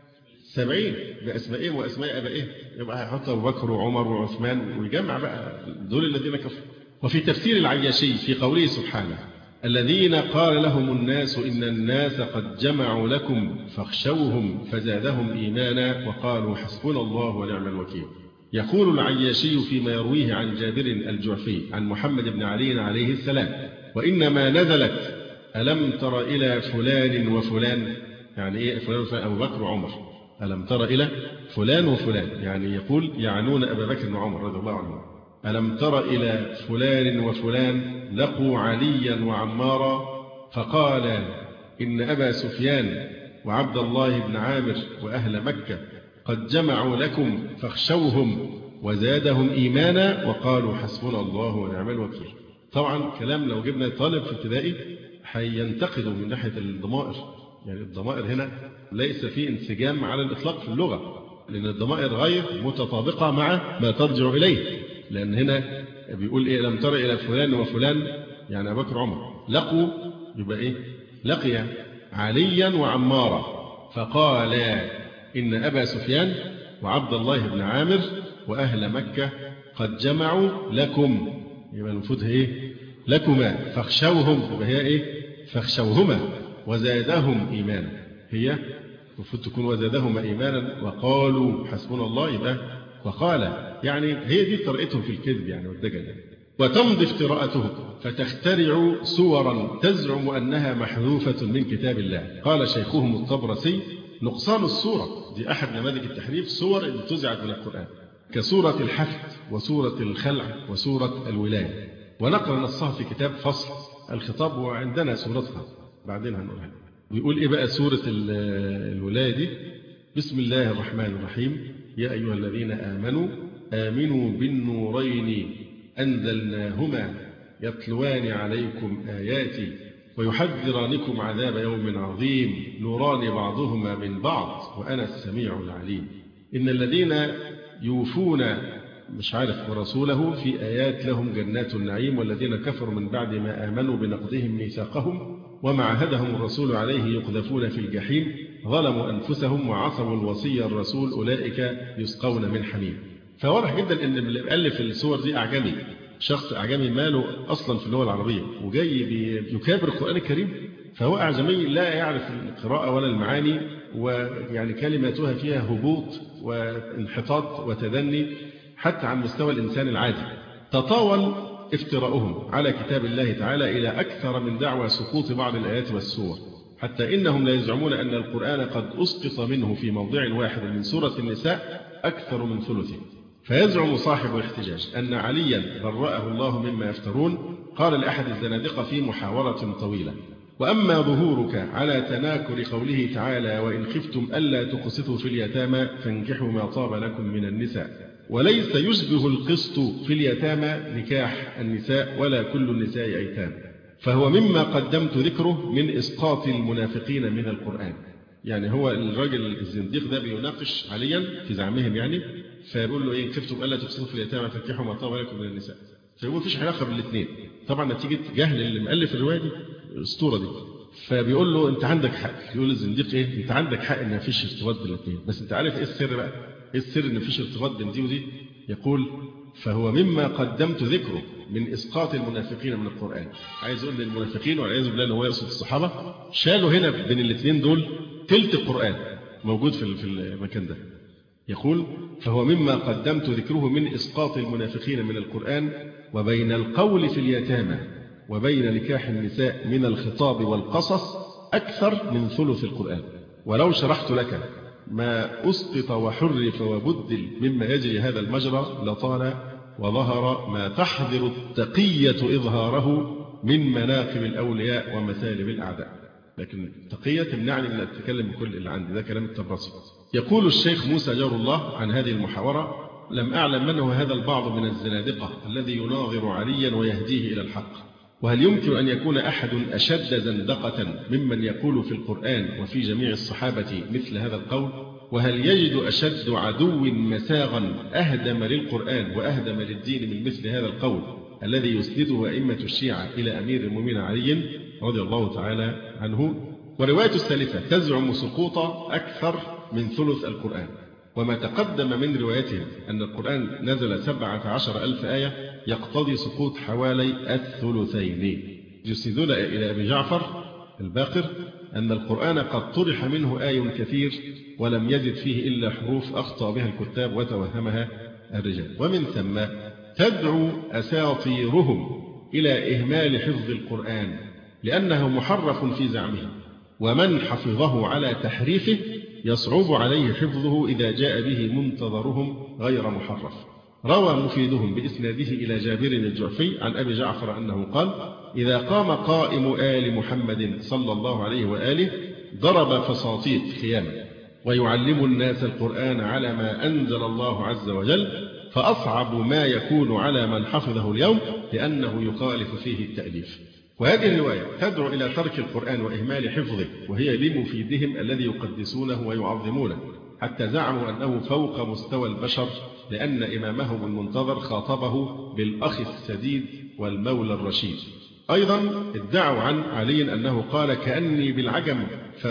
70 بأسمائهم وأسماء آبائهم. يبقى هيحط أبو بكر وعمر وعثمان ويجمع بقى دول الذين كفروا. وفي تفسير العياشي في قوله سبحانه: الذين قال لهم الناس إن الناس قد جمعوا لكم فاخشوهم فزادهم إيمانا وقالوا حسبنا الله ونعم الوكيل. يقول العياشي فيما يرويه عن جابر الجعفي عن محمد بن علي عليه السلام: وإنما نزلت ألم تر إلى فلان وفلان. يعني إيه فلان وفلان؟ أبو بكر وعمر. ألم تر إلى فلان وفلان، يعني يقول يعنون أبا بكر وعمر رضي الله عنهم. ألم تر إلى فلان وفلان لقوا عليا وعمارا فقال إن أبا سفيان وعبد الله بن عامر وأهل مكة قد جمعوا لكم فاخشوهم وزادهم إيمانا وقالوا حسبنا الله ونعم الوكيل. طبعا كلام لو جبنا طالب في ابتدائي هينتقده من ناحية الضمائر. يعني الضمائر هنا ليس فيه انسجام على الإطلاق في اللغة، لأن الضمائر غير متطابقة مع ما ترجع إليه. لأن هنا بيقول إيه لم تر إلى فلان وفلان، يعني أبو بكر عمر. لقوا يبقى إيه لقي عليا وعمارا فقال إن أبا سفيان وعبد الله بن عامر وأهل مكة قد جمعوا لكم. يبقى المفروض إيه لكما فاخشوهم، يبقى هي إيه فاخشوهما وزادهم إيمانا. هي المفروض تكون وزادهم إيمانا وقالوا حسبنا الله، يبقى وقال. يعني هي دي طريقتهم في الكذب يعني والدجل. وتمضي افتراءتهم فتخترع صورا تزعم أنها محذوفة من كتاب الله. قال شيخهم الطبرسي: نقصان الصورة دي أحد نماذج التحريف، صور انتزعت من القرآن كصورة الحفد وصورة الخلع وصورة الولاية. ونقل نصها في كتاب فصل الخطاب، وعندنا صورتها بعدين هنقولها. بيقول إيه بقى سورة الولاية دي؟ بسم الله الرحمن الرحيم: يا أيها الذين آمنوا بالنورين أنزلناهما يتلوان عليكم آياتي ويحذرانكم عذاب يوم عظيم نوران بعضهما من بعض وأنا السميع العليم. إن الذين يوفون مش عارف ورسوله في آيات لهم جنات النعيم، والذين كفروا من بعد ما آمنوا بنقضهم ميثاقهم وما عاهدهم الرسول عليه يقذفون في الجحيم ظلموا أنفسهم وعصوا الوصي الرسول أولئك يسقون من حميم. فواضح جدا أن اللي بيألف الصور دي أعجمي، شخص أعجمي ماله أصلا في اللغة العربية وجاي يكابر القرآن الكريم، فهو أعجمي لا يعرف القراءة ولا المعاني، ويعني كلماتها فيها هبوط وانحطاط وتدني حتى عن مستوى الإنسان العادي. تطاول افتراؤهم على كتاب الله تعالى إلى أكثر من دعوى سقوط بعض الآيات والسور، حتى إنهم لا يزعمون أن القرآن قد أسقط منه في موضع واحد من سورة النساء أكثر من ثلثه. فيزعم صاحب الاحتجاج أن عليا برأه الله مما يفترون. قال لأحد الزنادقة في محاورة طويلة: وأما ظهورك على تناكر قوله تعالى وإن خفتم ألا تقسطوا في اليتامى فانكحوا ما طاب لكم من النساء، وليس يشبه القسط في اليتامى نكاح النساء ولا كل النساء أيتام، فهو مما قدمت ذكره من إسقاط المنافقين من القرآن. يعني هو الراجل الزنديق ده بيناقش عليا في زعمهم، يعني فيقول له إيه خفتم ألا تقسطوا في اليتامى فانكحوا ما طاب لكم من النساء، فيقول مفيش علاقة بالاثنين. طبعا نتيجة جهل اللي مؤلف الرواية دي الأسطورة دي. فبيقول له أنت عندك حق. يقول الزنديق إيه أنت عندك حق إن مفيش ارتباط بالاثنين، بس أنت عارف إيه السر بقى؟ إيه السر إن مفيش ارتباط بين دي ودي؟ يقول فهو مما قدمت ذكره من إسقاط المنافقين من القرآن. عايز يقول للمنافقين والعياذ بالله إن هو يقصد الصحابة، شالوا هنا بين الاثنين دول تلت القرآن موجود في المكان ده. يقول فهو مما قدمت ذكره من إسقاط المنافقين من القرآن وبين القول في اليتامى وبين نكاح النساء من الخطاب والقصص أكثر من ثلث القرآن. ولو شرحت لك ما أسقط وحرف وبدل مما يجري هذا المجرى لطال وظهر ما تحذر التقية إظهاره من مناقب الأولياء ومثالب الأعداء. لكن التقية تمنعني من أتكلم بكل اللي عندي، ده كلام الطبرسي. يقول الشيخ موسى جار الله عن هذه المحاورة: لم أعلم من هو هذا البعض من الزنادقة الذي يناظر عليا ويهديه إلى الحق، وهل يمكن أن يكون أحد أشد زندقة ممن يقول في القرآن وفي جميع الصحابة مثل هذا القول؟ وهل يجد أشد عدو مساغا أهدم للقرآن وأهدم للدين من مثل هذا القول الذي يسنده أئمة الشيعة إلى أمير المؤمنين علي رضي الله تعالى عنه؟ ورواية السالفة تزعم سقوط أكثر من ثلث القرآن، وما تقدم من روايتهم أن القرآن نزل 17,000 آية يقتضي سقوط حوالي الثلثين. يسندون إلى أبي جعفر الباقر أن القرآن قد طرح منه آي كثير ولم يزد فيه إلا حروف أخطأ بها الكتاب وتوهمها الرجال. ومن ثم تدعو أساطيرهم إلى إهمال حفظ القرآن لأنه محرف في زعمه، ومن حفظه على تحريفه يصعب عليه حفظه إذا جاء به منتظرهم غير محرف. روى مفيدهم بإسناده إلى جابر الجعفي عن أبي جعفر أنه قال: إذا قام قائم آل محمد صلى الله عليه وآله ضرب فساطيط خياما ويعلم الناس القرآن على ما أنزل الله عز وجل، فأصعب ما يكون على من حفظه اليوم لأنه يخالف فيه التأليف. وهذه الرواية تدعو إلى ترك القرآن وإهمال حفظه، وهي لمفيدهم الذي يقدسونه ويعظمونه، حتى زعموا أنه فوق مستوى البشر، لأن إمامهم المنتظر خاطبه بالأخ السديد والمولى الرشيد. أيضا ادعوا عن علي أنه قال: كأني بالعجم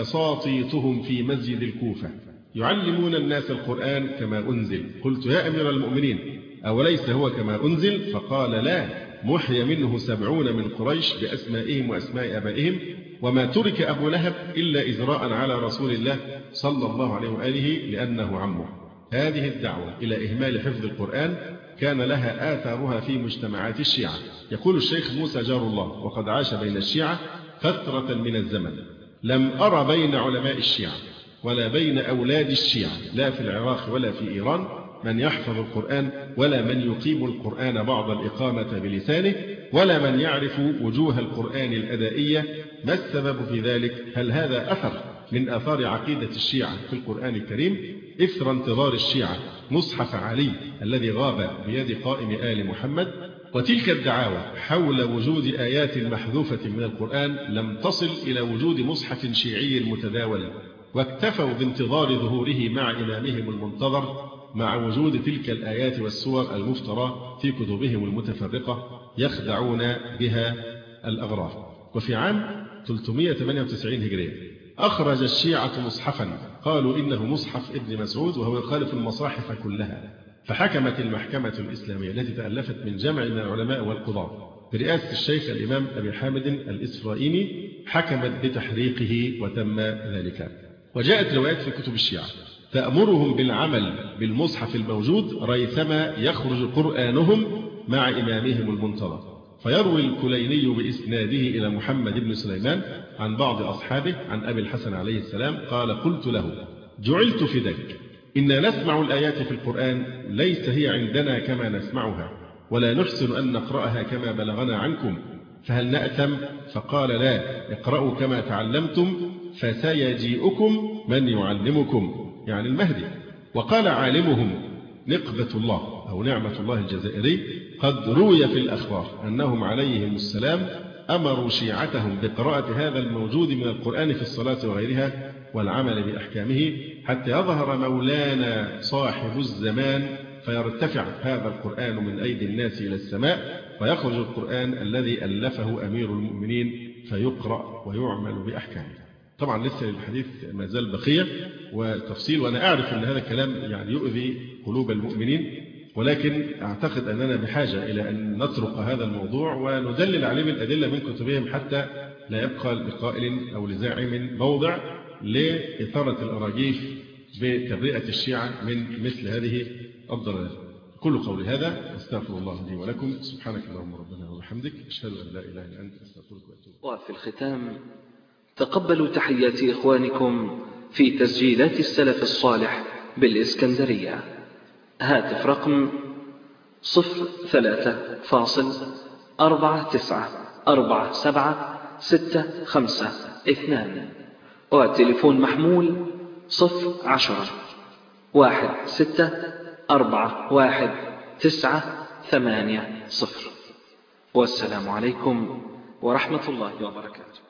فساطيتهم في مسجد الكوفة يعلمون الناس القرآن كما أنزل. قلت: يا أمير المؤمنين، أوليس هو كما أنزل؟ فقال: لا، محي منه 70 من قريش بأسمائهم وأسماء أبائهم، وما ترك أبو لهب إلا إزراء على رسول الله صلى الله عليه وآله لأنه عمه. هذه الدعوة إلى إهمال حفظ القرآن كان لها آثارها في مجتمعات الشيعة. يقول الشيخ موسى جار الله: وقد عاش بين الشيعة فترة من الزمن لم أرى بين علماء الشيعة ولا بين أولاد الشيعة، لا في العراق ولا في إيران، من يحفظ القرآن، ولا من يقيم القرآن بعض الإقامة بلسانه، ولا من يعرف وجوه القرآن الأدائية. ما السبب في ذلك؟ هل هذا أثر من آثار عقيدة الشيعة في القرآن الكريم إثر انتظار الشيعة مصحف علي الذي غاب بيد قائم آل محمد؟ وتلك الدعاوى حول وجود آيات محذوفة من القرآن لم تصل إلى وجود مصحف شيعي متداول، واكتفوا بانتظار ظهوره مع إمامهم المنتظر، مع وجود تلك الآيات والسور المفترى في كتبهم المتفرقة يخدعون بها الأغرار. وفي عام 398 هجرية أخرج الشيعة مصحفا قالوا إنه مصحف ابن مسعود، وهو يخالف المصاحف كلها، فحكمت المحكمة الإسلامية التي تألفت من جمع من العلماء والقضاة برئاسة الشيخ الإمام أبي حامد الإسرائيلي حكمت بتحريقه وتم ذلك. وجاءت روايات في كتب الشيعة تأمرهم بالعمل بالمصحف الموجود ريثما يخرج قرآنهم مع إمامهم المنتظر. فيروي الكليني بإسناده إلى محمد بن سليمان عن بعض أصحابه عن أبي الحسن عليه السلام قال: قلت له: جعلت فداك، إنا نسمع الآيات في القرآن ليس هي عندنا كما نسمعها، ولا نحسن أن نقرأها كما بلغنا عنكم، فهل نأثم؟ فقال: لا، اقرأوا كما تعلمتم فسيجيئكم من يعلمكم، يعني المهدي. وقال عالمهم نقبة الله أو نعمة الله الجزائري: قد روي في الأخبار أنهم عليهم السلام أمروا شيعتهم بقراءة هذا الموجود من القرآن في الصلاة وغيرها والعمل بأحكامه حتى يظهر مولانا صاحب الزمان فيرتفع هذا القرآن من أيدي الناس إلى السماء، فيخرج القرآن الذي ألفه أمير المؤمنين فيقرأ ويعمل بأحكامه. طبعا لسه الحديث ما زال بقية وتفصيل، وأنا أعرف أن هذا الكلام يعني يؤذي قلوب المؤمنين، ولكن أعتقد أننا بحاجة إلى أن نطرق هذا الموضوع وندلل عليه بالأدلة من كتبهم حتى لا يبقى لقائل أو لزاعم موضع لإثارة الأراجيف بتبرئة الشيعة من مثل هذه الضلالات. كل قول هذا أستغفر الله لي ولكم. سبحانك اللهم ربنا وبحمدك، أشهد أن لا إله إلا أنت، أستغفرك وأتوب. وفي الختام تقبلوا تحيات إخوانكم في تسجيلات السلف الصالح بالإسكندرية. هاتف رقم 03-494765، والتليفون محمول 010-16-41-980. والسلام عليكم ورحمة الله وبركاته.